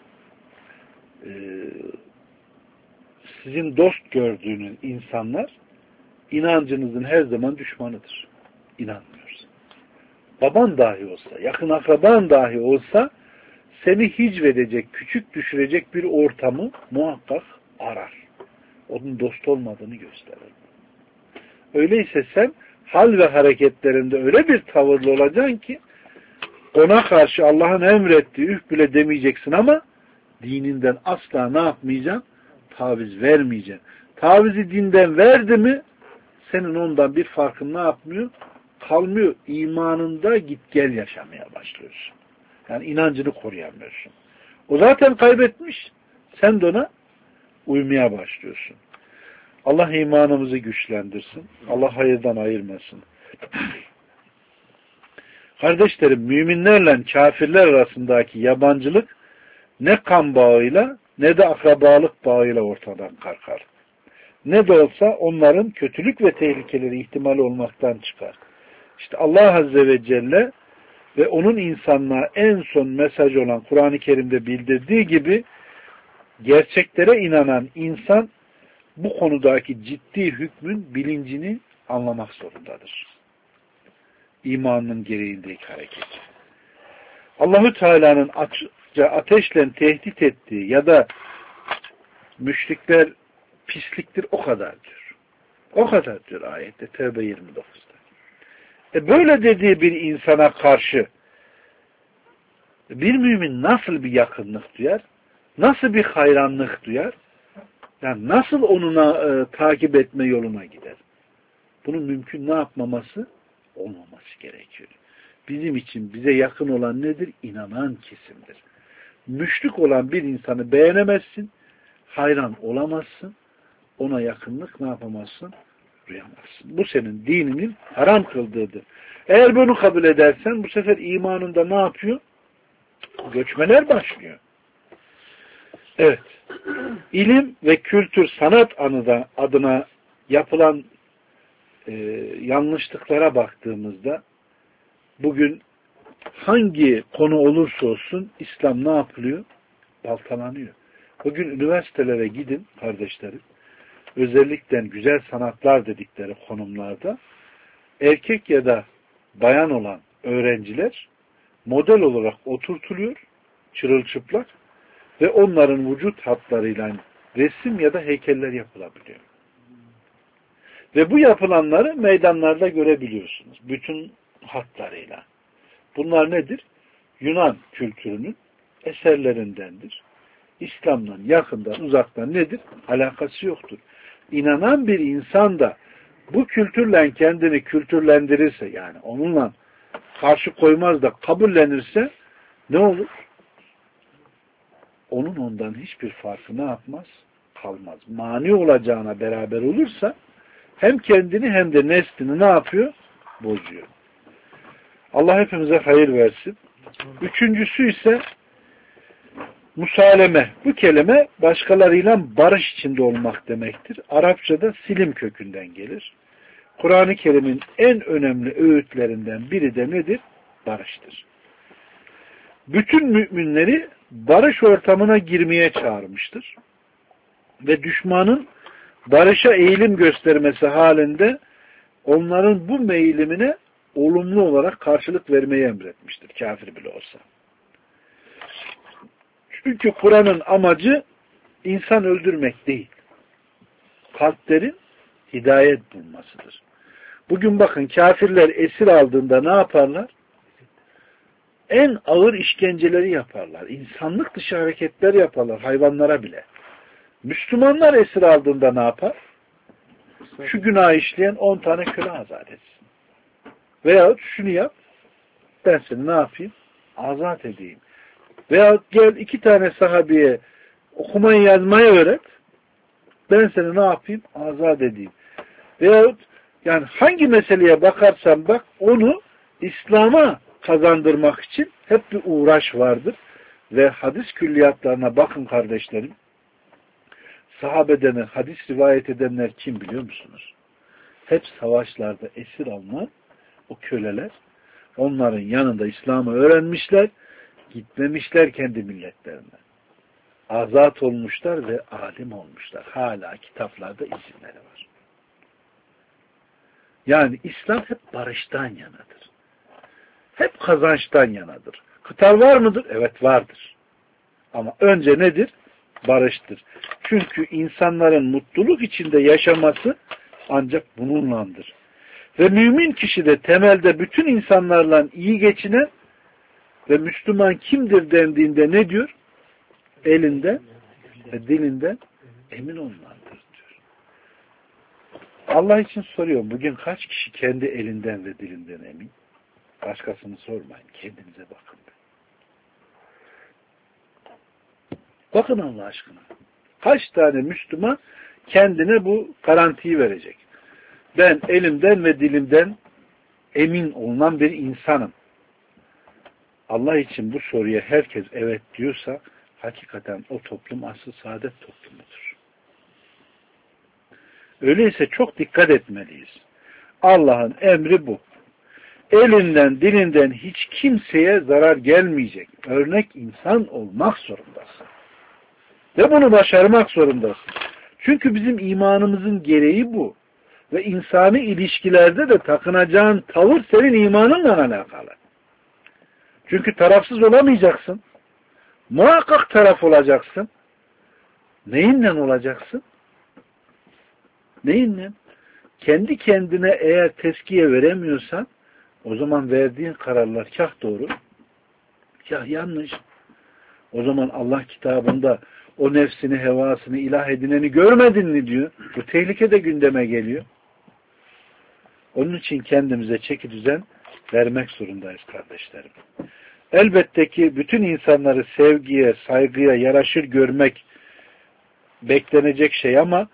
sizin dost gördüğünüz insanlar inancınızın her zaman düşmanıdır. İnanmıyoruz. Baban dahi olsa, yakın akraban dahi olsa seni hicvedecek, küçük düşürecek bir ortamı muhakkak arar. Onun dost olmadığını gösterir. Öyleyse sen hal ve hareketlerinde öyle bir tavırlı olacaksın ki ona karşı Allah'ın emrettiği üf bile demeyeceksin ama dininden asla ne yapmayacaksın? Taviz vermeyeceksin. Tavizi dinden verdi mi senin ondan bir farkın ne yapmıyor? Kalmıyor. İmanında git gel yaşamaya başlıyorsun. Yani inancını koruyamıyorsun. O zaten kaybetmiş. Sen de ona uymaya başlıyorsun. Allah imanımızı güçlendirsin. Allah hayırdan ayırmasın. Kardeşlerim, müminlerle kafirler arasındaki yabancılık ne kan bağıyla ne de akrabalık bağıyla ortadan kalkar. Ne de olsa onların kötülük ve tehlikeleri ihtimali olmaktan çıkar. İşte Allah Azze ve Celle ve onun insanlığa en son mesaj olan Kur'an-ı Kerim'de bildirdiği gibi gerçeklere inanan insan bu konudaki ciddi hükmün bilincini anlamak zorundadır. İmanının gereğindeki hareket. Allahu Teala'nın açıkça ateşle tehdit ettiği ya da müşrikler pisliktir o kadar diyor. O kadar diyor ayette Tevbe 29'da. Böyle dediği bir insana karşı bir mümin nasıl bir yakınlık duyar? Nasıl bir hayranlık duyar? Yani nasıl onunla takip etme yoluna gider? Bunun mümkün ne yapmaması? Olmaması gerekiyor. Bizim için bize yakın olan nedir? İnanan kesimdir. Müşrik olan bir insanı beğenemezsin, hayran olamazsın, ona yakınlık ne yapamazsın? duyamazsın. Bu senin dininin haram kıldığıdır. Eğer bunu kabul edersen bu sefer imanında ne yapıyor? Göçmeler başlıyor. Evet. İlim ve kültür sanat adına yapılan yanlışlıklara baktığımızda bugün hangi konu olursa olsun İslam ne yapılıyor? Baltalanıyor. Bugün üniversitelere gidin kardeşlerim. Özellikle güzel sanatlar dedikleri konumlarda erkek ya da bayan olan öğrenciler model olarak oturtuluyor, çırılçıplak ve onların vücut hatlarıyla resim ya da heykeller yapılabiliyor. Ve bu yapılanları meydanlarda görebiliyorsunuz. Bütün hatlarıyla. Bunlar nedir? Yunan kültürünün eserlerindendir. İslam'dan yakından uzaktan nedir? Alakası yoktur. İnanan bir insan da bu kültürle kendini kültürlendirirse, yani onunla karşı koymaz da kabullenirse ne olur? Onun ondan hiçbir farkı ne yapmaz? Kalmaz. Mani olacağına beraber olursa hem kendini hem de neslini ne yapıyor? Bozuyor. Allah hepimize hayır versin. Üçüncüsü ise musaleme. Bu kelime başkalarıyla barış içinde olmak demektir. Arapçada silim kökünden gelir. Kur'an-ı Kerim'in en önemli öğütlerinden biri de nedir? Barıştır. Bütün müminleri barış ortamına girmeye çağırmıştır. Ve düşmanın barışa eğilim göstermesi halinde onların bu meyilimine olumlu olarak karşılık vermeyi emretmiştir. Kafir bile olsa. Çünkü Kur'an'ın amacı insan öldürmek değil. Kalplerin hidayet bulmasıdır. Bugün bakın kafirler esir aldığında ne yaparlar? En ağır işkenceleri yaparlar. İnsanlık dışı hareketler yaparlar. Hayvanlara bile. Müslümanlar esir aldığında ne yapar? Şu günah işleyen 10 tane köle azat etsin. Veyahut şunu yap, ben seni ne yapayım? Azat edeyim. Veyahut gel 2 tane sahabeye okumayı yazmayı öğret, ben seni ne yapayım? Azat edeyim. Veyahut yani hangi meseleye bakarsan bak, onu İslam'a kazandırmak için hep bir uğraş vardır. Ve hadis külliyatlarına bakın kardeşlerim. Sahabeden hadis rivayet edenler kim biliyor musunuz? Hep savaşlarda esir alınan o köleler, onların yanında İslam'ı öğrenmişler, gitmemişler kendi milletlerine. Azat olmuşlar ve alim olmuşlar. Hala kitaplarda isimleri var. Yani İslam hep barıştan yanadır. Hep kazançtan yanadır. Kıtal var mıdır? Evet vardır. Ama önce nedir? Barıştır. Çünkü insanların mutluluk içinde yaşaması ancak bununlandır. Ve mümin kişi de temelde bütün insanlarla iyi geçinen ve Müslüman kimdir dendiğinde ne diyor? Elinden ve dilinden emin olmalıdır diyor. Allah için soruyorum. Bugün kaç kişi kendi elinden ve dilinden emin? Başkasını sormayın. Kendinize bakın. Bakın Allah aşkına. Kaç tane Müslüman kendine bu garantiyi verecek? Ben elimden ve dilimden emin olunan bir insanım. Allah için bu soruya herkes evet diyorsa hakikaten o toplum asıl saadet toplumudur. Öyleyse çok dikkat etmeliyiz. Allah'ın emri bu. Elinden, dilinden hiç kimseye zarar gelmeyecek. Örnek insan olmak zorundasın. Ve bunu başarmak zorundasın. Çünkü bizim imanımızın gereği bu. Ve insani ilişkilerde de takınacağın tavır senin imanınla alakalı. Çünkü tarafsız olamayacaksın. Muhakkak taraf olacaksın. Neyinle olacaksın? Neyinle? Kendi kendine eğer tezkiye veremiyorsan o zaman verdiğin kararlar kah doğru, kah yanlış. O zaman Allah kitabında o nefsini, hevasını ilah edineni görmedin mi diyor. Bu tehlike de gündeme geliyor. Onun için kendimize çeki düzen vermek zorundayız kardeşlerim. Elbette ki bütün insanları sevgiye, saygıya yaraşır görmek beklenecek şey ama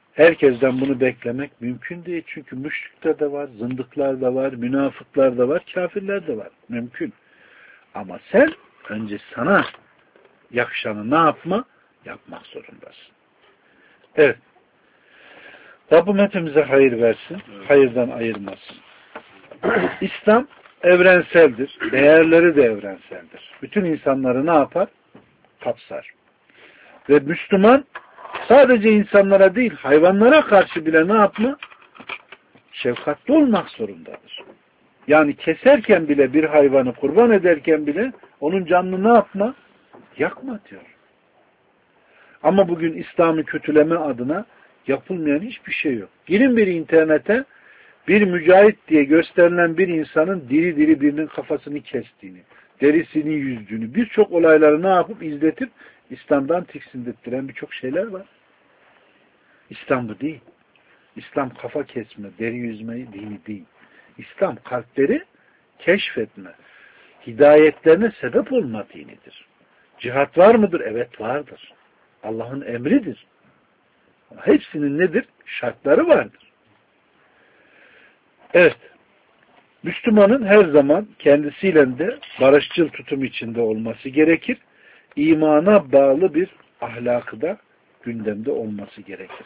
Herkesten bunu beklemek mümkün değil. Çünkü müşrikler de var, zındıklar da var, münafıklar da var, kafirler de var. Mümkün. Ama sen önce sana yakışanı ne yapma? Yapmak zorundasın. Evet. Rabbim hepimize hayır versin. Hayırdan ayırmasın. İslam evrenseldir. Değerleri de evrenseldir. Bütün insanları ne yapar? Kapsar. Ve Müslüman sadece insanlara değil, hayvanlara karşı bile ne yapma? Şefkatli olmak zorundadır. Yani keserken bile bir hayvanı kurban ederken bile onun canını ne yapma? Yakma diyor. Ama bugün İslam'ı kötüleme adına yapılmayan hiçbir şey yok. Girin bir internete, bir mücahit diye gösterilen bir insanın diri diri birinin kafasını kestiğini, derisini yüzdüğünü, birçok olayları ne yapıp izletip İslam'dan tiksindirttiren birçok şeyler var. İslam bu değil. İslam kafa kesme, deri yüzmeyi dini değil. İslam kalpleri keşfetme, hidayetlerine sebep olma dinidir. Cihat var mıdır? Evet vardır. Allah'ın emridir. Hepsinin nedir? Şartları vardır. Evet. Müslümanın her zaman kendisiyle de barışçıl tutum içinde olması gerekir. İmana bağlı bir ahlakı da gündemde olması gerekir.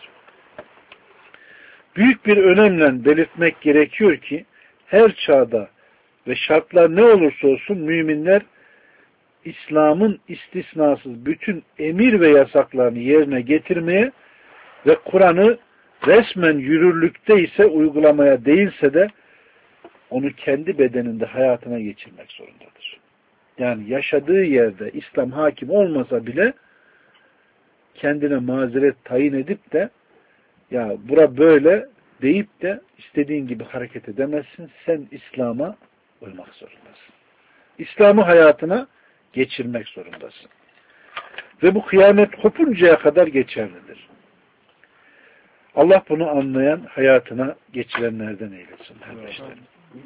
Büyük bir önemle belirtmek gerekiyor ki her çağda ve şartlar ne olursa olsun müminler İslam'ın istisnasız bütün emir ve yasaklarını yerine getirmeye ve Kur'an'ı resmen yürürlükte ise uygulamaya değilse de onu kendi bedeninde hayatına geçirmek zorundadır. Yani yaşadığı yerde İslam hakim olmasa bile kendine mazeret tayin edip de ya bura böyle deyip de istediğin gibi hareket edemezsin. Sen İslam'a uymak zorundasın. İslam'ı hayatına geçirmek zorundasın. Ve bu kıyamet kopuncaya kadar geçerlidir. Allah bunu anlayan, hayatına geçirenlerden eylesin kardeşlerim.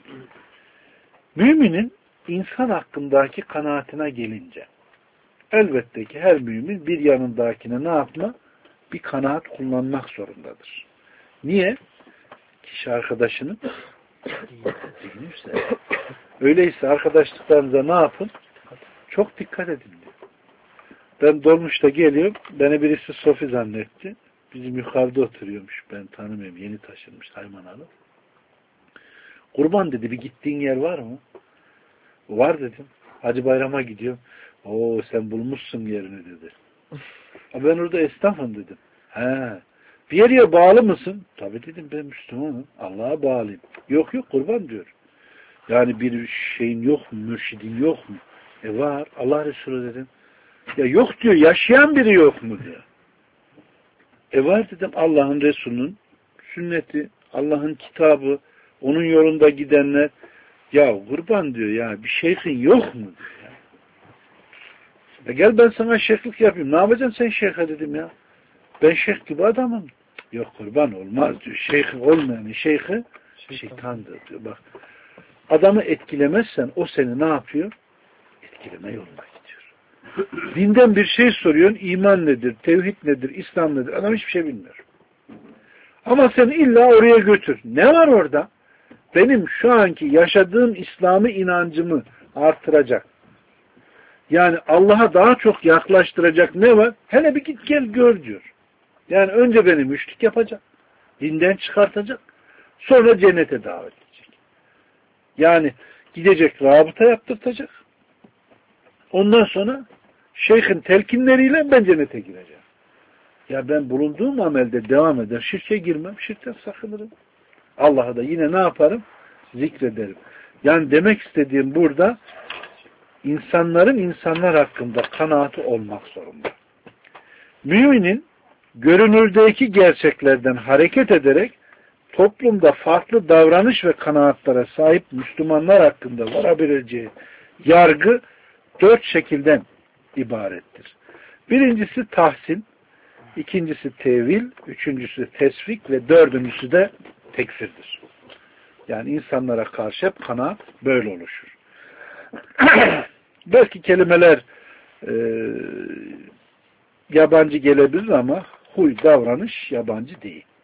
Müminin insan hakkındaki kanaatine gelince elbette ki her mümin bir yanındakine ne yapma? Bir kanaat kullanmak zorundadır. Niye? Kişi arkadaşının dinliyse. Öyleyse arkadaşlıklarınıza ne yapın? Çok dikkat edin diyor. Ben dolmuşta geliyorum. Beni birisi Sofi zannetti. Bizim yukarıda oturuyormuş. Ben tanımıyorum. Yeni taşınmış Haymanalı. Kurban dedi. Bir gittiğin yer var mı? Var dedim. Hacı Bayram'a gidiyorum. Oo sen bulmuşsun yerini dedi. Ben orada esnafım dedim. He. Bir yere bağlı mısın? Tabii dedim ben Müslümanım. Allah'a bağlıyım. Yok kurban diyor. Yani bir şeyin yok mu? Mürşidin yok mu? Var. Allah Resulü dedim. Ya yok diyor. Yaşayan biri yok mu diyor. Var dedim. Allah'ın Resulü'nün sünneti, Allah'ın kitabı, onun yolunda gidenler. Ya kurban diyor ya bir şeyhin yok mu diyor ya. Gel ben sana şeyhlik yapayım. Ne yapacaksın sen şeyhe dedim ya. Ben şeyh gibi adamım. Yok kurban olmaz diyor. Şeyhi olmayan şeyhi şeytandır diyor. Bak adamı etkilemezsen o seni ne yapıyor? Etkileme yoluna gidiyor. Dinden bir şey soruyorsun. İman nedir? Tevhid nedir? İslam nedir? Adam hiçbir şey bilmiyor. Ama sen illa oraya götür. Ne var orada? Benim şu anki yaşadığım İslam'ı inancımı artıracak. Yani Allah'a daha çok yaklaştıracak ne var? Hele bir git gel gör diyor. Yani önce beni müşrik yapacak. Dinden çıkartacak. Sonra cennete davet edecek. Yani gidecek rabıta yaptırtacak. Ondan sonra şeyhin telkinleriyle ben cennete gireceğim. Ya ben bulunduğum amelde devam eder. Şirke girmem. Şirkten sakınırım. Allah'a da yine ne yaparım? Zikrederim. Yani demek istediğim burada insanların insanlar hakkında kanaati olmak zorunda. Müminin görünürdeki gerçeklerden hareket ederek toplumda farklı davranış ve kanaatlere sahip Müslümanlar hakkında varabileceği yargı 4 şekilden ibarettir. Birincisi tahsin, ikincisi tevil, üçüncüsü tesvik ve dördüncüsü de tekfirdir. Yani insanlara karşı hep kanaat böyle oluşur. Belki kelimeler yabancı gelebilir ama huy, davranış yabancı değil.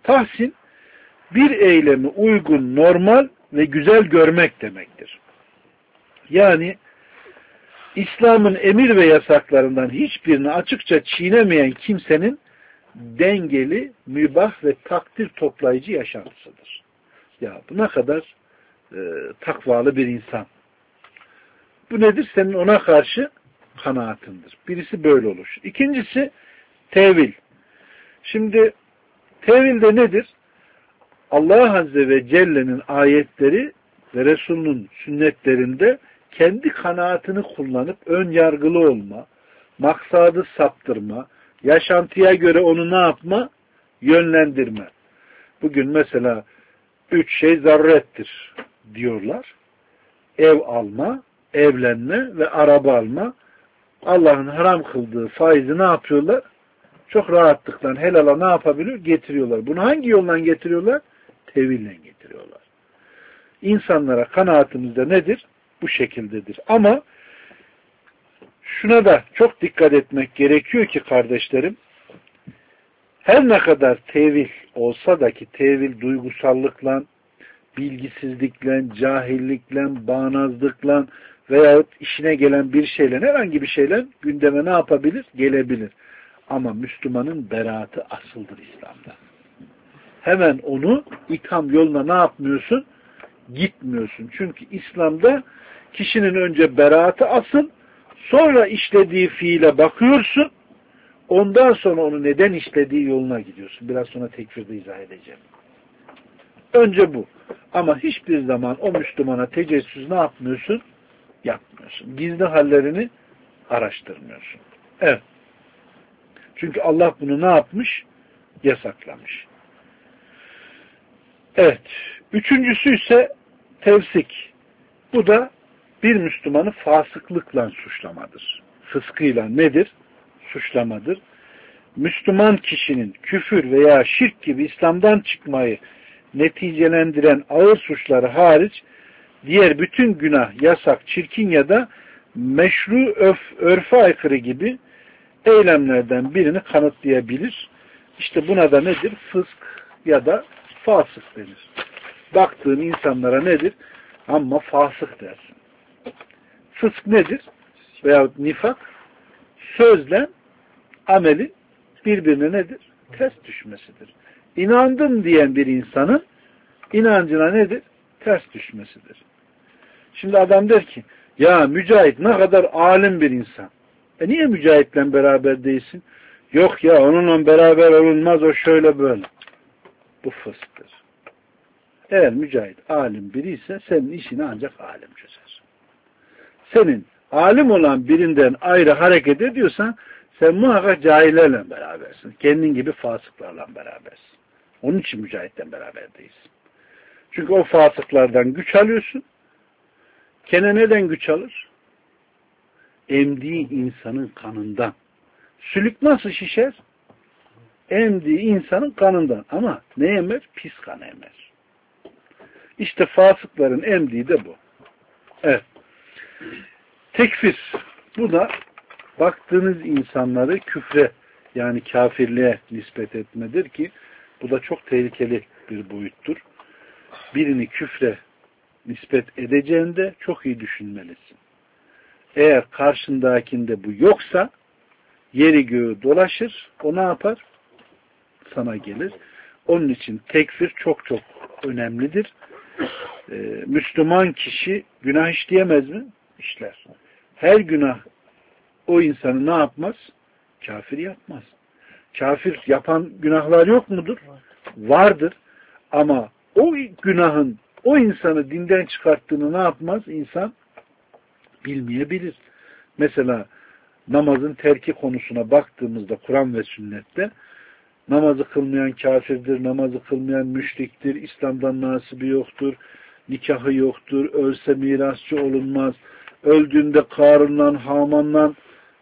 Tahsin, bir eylemi uygun, normal ve güzel görmek demektir. Yani İslam'ın emir ve yasaklarından hiçbirini açıkça çiğnemeyen kimsenin dengeli, mübah ve takdir toplayıcı yaşantısıdır. Ya bu ne kadar takvalı bir insan. Bu nedir? Senin ona karşı kanaatindir. Birisi böyle olur. İkincisi tevil. Şimdi tevil de nedir? Allah Azze ve Celle'nin ayetleri ve Resulünün sünnetlerinde kendi kanaatini kullanıp ön yargılı olma, maksadı saptırma, yaşantıya göre onu ne yapma? Yönlendirme. Bugün mesela 3 şey zarurettir diyorlar. Ev alma, evlenme ve araba alma. Allah'ın haram kıldığı faizi ne yapıyorlar? Çok rahatlıkla helala ne yapabiliyor? Getiriyorlar. Bunu hangi yoldan getiriyorlar? Teville getiriyorlar. İnsanlara kanaatimizde nedir? Bu şekildedir. Ama şuna da çok dikkat etmek gerekiyor ki kardeşlerim, her ne kadar tevil olsa da ki tevil duygusallıkla, bilgisizlikle, cahillikle, bağnazlıkla veyahut işine gelen bir şeyle, herhangi bir şeyle gündeme ne yapabilir? Gelebilir. Ama Müslümanın beraatı asıldır İslam'da. Hemen onu itham yoluna ne yapmıyorsun? Gitmiyorsun. Çünkü İslam'da kişinin önce beraatı asıl, sonra işlediği fiile bakıyorsun, ondan sonra onu neden işlediği yoluna gidiyorsun. Biraz sonra tekfirde izah edeceğim. Önce bu. Ama hiçbir zaman o Müslümana tecessüs ne yapmıyorsun? Yapmıyorsun. Gizli hallerini araştırmıyorsun. Evet. Çünkü Allah bunu ne yapmış? Yasaklamış. Evet. Üçüncüsü ise tevsik. Bu da bir Müslümanı fasıklıkla suçlamadır. Fıskıyla nedir? Suçlamadır. Müslüman kişinin küfür veya şirk gibi İslam'dan çıkmayı neticelendiren ağır suçları hariç diğer bütün günah, yasak, çirkin ya da meşru örfe aykırı gibi eylemlerden birini kanıtlayabilir. İşte buna da nedir? Fısk ya da fasık denir. Baktığın insanlara nedir? Ama fasık dersin. Fısk nedir? Veyahut nifak, sözle amelin birbirine nedir? Ters düşmesidir. İnandım diyen bir insanın inancına nedir? Ters düşmesidir. Şimdi adam der ki, ya Mücahit ne kadar alim bir insan. Niye Mücahit'le beraber değilsin? Yok ya onunla beraber olunmaz, o şöyle böyle. Bu fısktır. Eğer Mücahit alim biri ise senin işini ancak alim çözer. Senin alim olan birinden ayrı hareket ediyorsan sen muhakkak cahillerle berabersin. Kendin gibi fasıklarla berabersin. Onun için Mücahit'le beraber değilsin. Çünkü o fasıklardan güç alıyorsun. Kene neden güç alır? Emdiği insanın kanından. Sülük nasıl şişer? Emdiği insanın kanından. Ama ne emer? Pis kan emer. İşte fasıkların emdiği de bu. Evet. Tekfir. Bu da baktığınız insanları küfre yani kafirliğe nispet etmedir ki bu da çok tehlikeli bir boyuttur. Birini küfre nispet edeceğinde çok iyi düşünmelisin. Eğer karşındakinde bu yoksa yeri göğü dolaşır, o ne yapar? Sana gelir. Onun için tekfir çok çok önemlidir. Müslüman kişi günah işleyemez mi? İşler. Her günah o insanı ne yapmaz? Kafir yapmaz. Kafir yapan günahlar yok mudur? Vardır. Ama o günahın o insanı dinden çıkarttığını ne yapmaz? İnsan bilmeyebilir. Mesela namazın terki konusuna baktığımızda Kur'an ve sünnette namazı kılmayan kafirdir, namazı kılmayan müşriktir, İslam'dan nasibi yoktur, nikahı yoktur, ölse mirasçı olunmaz, öldüğünde Karun'la, Haman'la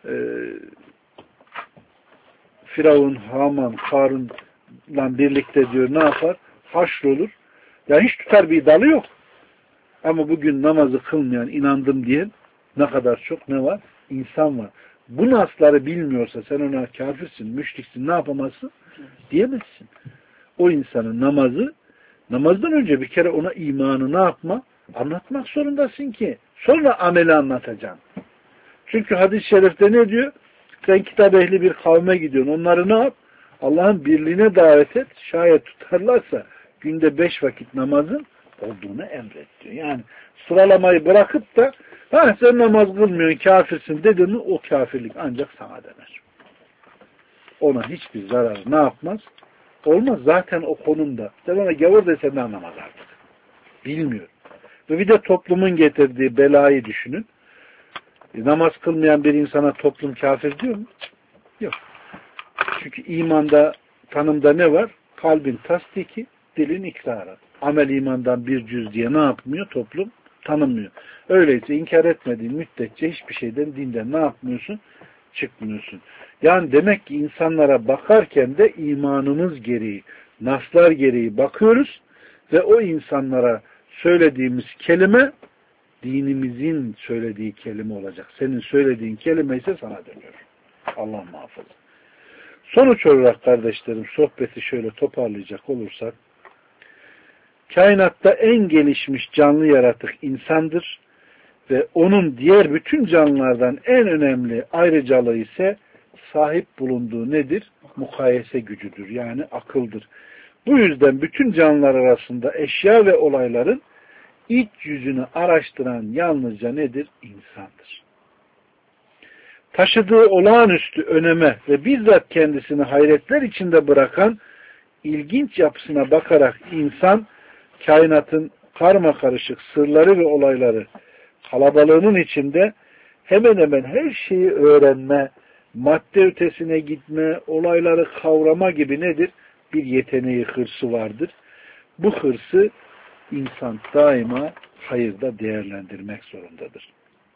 Firavun, Haman, Karun'la birlikte diyor ne yapar? Haşrolur. Ya hiç tutar bir dalı yok. Ama bugün namazı kılmayan, inandım diyen ne kadar çok ne var? İnsan var. Bu nasları bilmiyorsa sen ona kafirsin, müşriksin, ne yapamazsın? Diyemezsin. o insanın namazdan önce bir kere ona imanı ne yapma? Anlatmak zorundasın ki. Sonra ameli anlatacaksın. Çünkü hadis-i şerifte ne diyor? Sen kitap ehli bir kavme gidiyorsun. Onları ne yap? Allah'ın birliğine davet et. Şayet tutarlarsa günde 5 vakit namazın olduğunu emret diyor. Yani sıralamayı bırakıp da sen namaz kılmıyorsun, kafirsin dedin mi o kafirlik ancak sana döner. Ona hiçbir zarar ne yapmaz? Olmaz. Zaten o konumda. Sen ona gavur desen de anlamaz artık. Bilmiyor. Ve bir de toplumun getirdiği belayı düşünün. Namaz kılmayan bir insana toplum kafir diyor mu? Yok. Çünkü imanda, tanımda ne var? Kalbin tasdiki, dilin ikrarı. Amel imandan bir cüz diye ne yapmıyor? Toplum tanımıyor. Öyleyse inkar etmediğin müddetçe hiçbir şeyden, dinden ne yapmıyorsun? Çıkmıyorsun. Yani demek ki insanlara bakarken de imanımız gereği, naslar gereği bakıyoruz ve o insanlara söylediğimiz kelime dinimizin söylediği kelime olacak. Senin söylediğin kelime ise sana dönüyor. Allah muhafaza. Sonuç olarak kardeşlerim sohbeti şöyle toparlayacak olursak kainatta en gelişmiş canlı yaratık insandır ve onun diğer bütün canlılardan en önemli ayrıcalığı ise sahip bulunduğu nedir? Mukayese gücüdür. Yani akıldır. Bu yüzden bütün canlılar arasında eşya ve olayların iç yüzünü araştıran yalnızca nedir? İnsandır. Taşıdığı olağanüstü öneme ve bizzat kendisini hayretler içinde bırakan ilginç yapısına bakarak insan kainatın karmakarışık sırları ve olayları kalabalığının içinde hemen hemen her şeyi öğrenme, madde ötesine gitme, olayları kavrama gibi nedir? Bir yeteneği, hırsı vardır. Bu hırsı insan daima hayırda değerlendirmek zorundadır.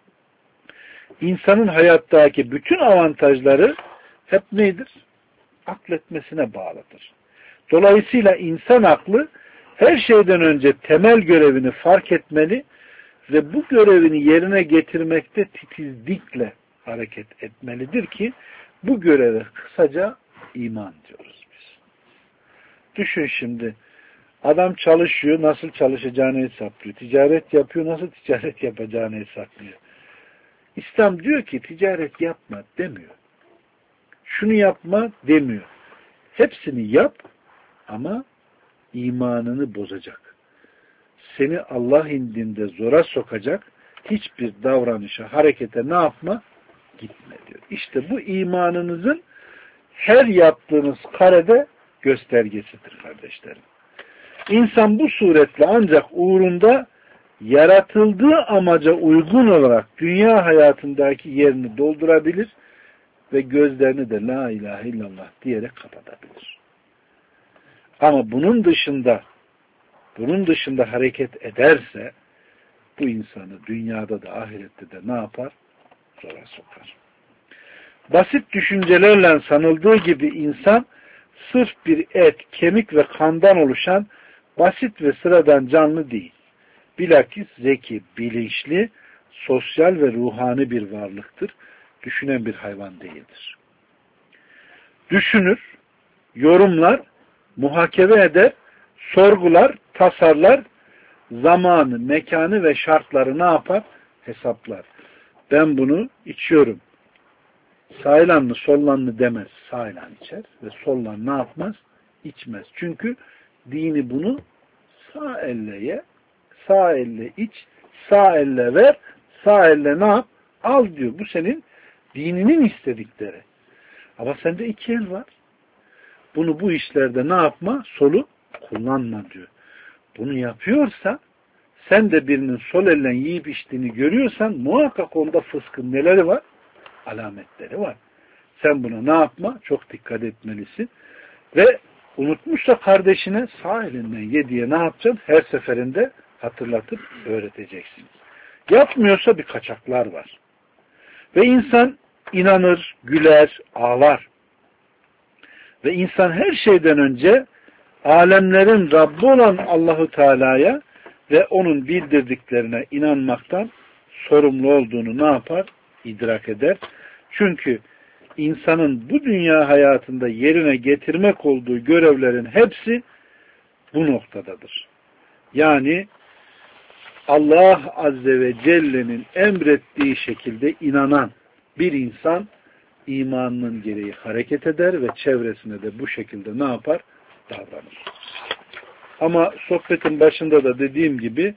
İnsanın hayattaki bütün avantajları hep nedir? Akletmesine bağlıdır. Dolayısıyla insan aklı her şeyden önce temel görevini fark etmeli ve bu görevini yerine getirmekte titizlikle hareket etmelidir ki bu göreve kısaca iman diyoruz biz. Düşün şimdi adam çalışıyor, nasıl çalışacağını hesaplıyor. Ticaret yapıyor, nasıl ticaret yapacağını hesaplıyor. İslam diyor ki ticaret yapma demiyor. Şunu yapma demiyor. Hepsini yap ama imanını bozacak. Seni Allah indinde zora sokacak hiçbir davranışa, harekete ne yapma? Gitme diyor. İşte bu imanınızın her yaptığınız karede göstergesidir kardeşlerim. İnsan bu suretle ancak uğrunda yaratıldığı amaca uygun olarak dünya hayatındaki yerini doldurabilir ve gözlerini de la ilahe illallah diyerek kapatabilir. Ama bunun dışında hareket ederse bu insanı dünyada da ahirette de ne yapar? Zora sokar. Basit düşüncelerle sanıldığı gibi insan sırf bir et, kemik ve kandan oluşan basit ve sıradan canlı değil. Bilakis zeki, bilinçli, sosyal ve ruhani bir varlıktır. Düşünen bir hayvan değildir. Düşünür, yorumlar, muhakeme eder, sorgular, tasarlar, zamanı, mekanı ve şartları ne yapar? Hesaplar. Ben bunu içiyorum. Sağlan mı, sollan mı demez. Sağlan içer ve sollan ne yapmaz? İçmez. Çünkü dini bunu sağ elle ye, sağ elle iç, sağ elle ver, sağ elle ne yap? Al diyor. Bu senin dininin istedikleri. Ama sende iki el var. Bunu bu işlerde ne yapma? Solu kullanma diyor. Bunu yapıyorsa sen de birinin sol elle yiyip içtiğini görüyorsan muhakkak onda fıskın neleri var? Alametleri var. Sen buna ne yapma? Çok dikkat etmelisin. Ve unutmuşsa kardeşine sağ elinden yediye ne yapacaksın? Her seferinde hatırlatıp öğreteceksin. Yapmıyorsa bir kaçaklar var. Ve insan inanır, güler, ağlar. Ve insan her şeyden önce alemlerin Rabbi olan Allahu Teala'ya ve onun bildirdiklerine inanmaktan sorumlu olduğunu ne yapar? İdrak eder. Çünkü insanın bu dünya hayatında yerine getirmek olduğu görevlerin hepsi bu noktadadır. Yani Allah Azze ve Celle'nin emrettiği şekilde inanan bir insan imanının gereği hareket eder ve çevresine de bu şekilde ne yapar? Davranır. Ama sohbetin başında da dediğim gibi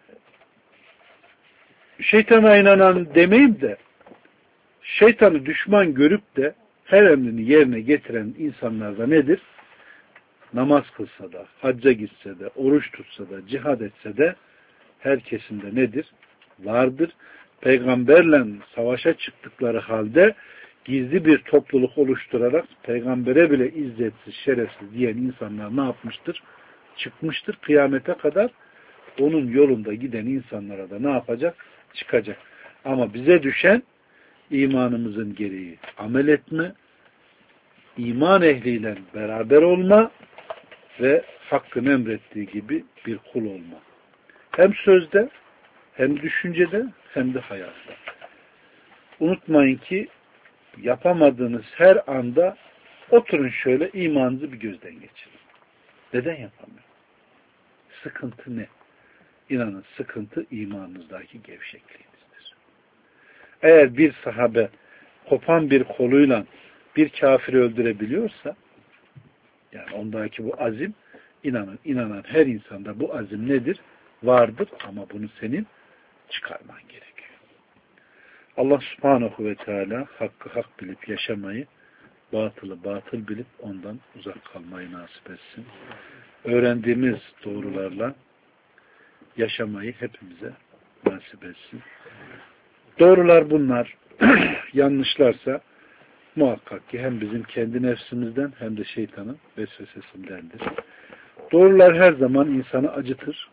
şeytana inanan demeyim de şeytanı düşman görüp de her emrini yerine getiren insanlarda nedir? Namaz kılsa da, hacca gitse de, oruç tutsa da, cihad etse de herkesinde nedir? Vardır. Peygamberle savaşa çıktıkları halde gizli bir topluluk oluşturarak peygambere bile izzetsiz, şerefsiz diyen insanlar ne yapmıştır? Çıkmıştır. Kıyamete kadar onun yolunda giden insanlara da ne yapacak? Çıkacak. Ama bize düşen imanımızın gereği amel etme, iman ehliyle beraber olma ve Hakk'ın emrettiği gibi bir kul olma. Hem sözde, hem düşüncede, hem de hayatta. Unutmayın ki yapamadığınız her anda oturun şöyle imanınızı bir gözden geçirin. Neden yapamıyorum? Sıkıntı ne? İnanın sıkıntı imanınızdaki gevşekliğinizdir. Eğer bir sahabe kopan bir koluyla bir kafiri öldürebiliyorsa yani ondaki bu azim inanan her insanda bu azim nedir? Vardır ama bunu senin çıkarman gerekiyor. Allah subhanahu ve teala hakkı hak bilip yaşamayı, batılı batıl bilip ondan uzak kalmayı nasip etsin. Öğrendiğimiz doğrularla yaşamayı hepimize nasip etsin. Doğrular bunlar. Yanlışlarsa muhakkak ki hem bizim kendi nefsimizden hem de şeytanın vesvesesindendir. Doğrular her zaman insanı acıtır.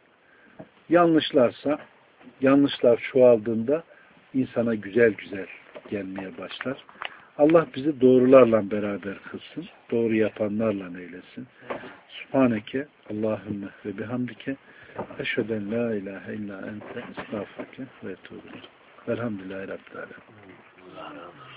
Yanlışlar çoğaldığında insana güzel güzel gelmeye başlar. Allah bizi doğrularla beraber kılsın. Doğru yapanlarla eylesin. Subhaneke Allahümme ve bihamdike eşheden la ilahe illa ente estağfurke ve etûbü. Velhamdülillahi Rabbil alemin.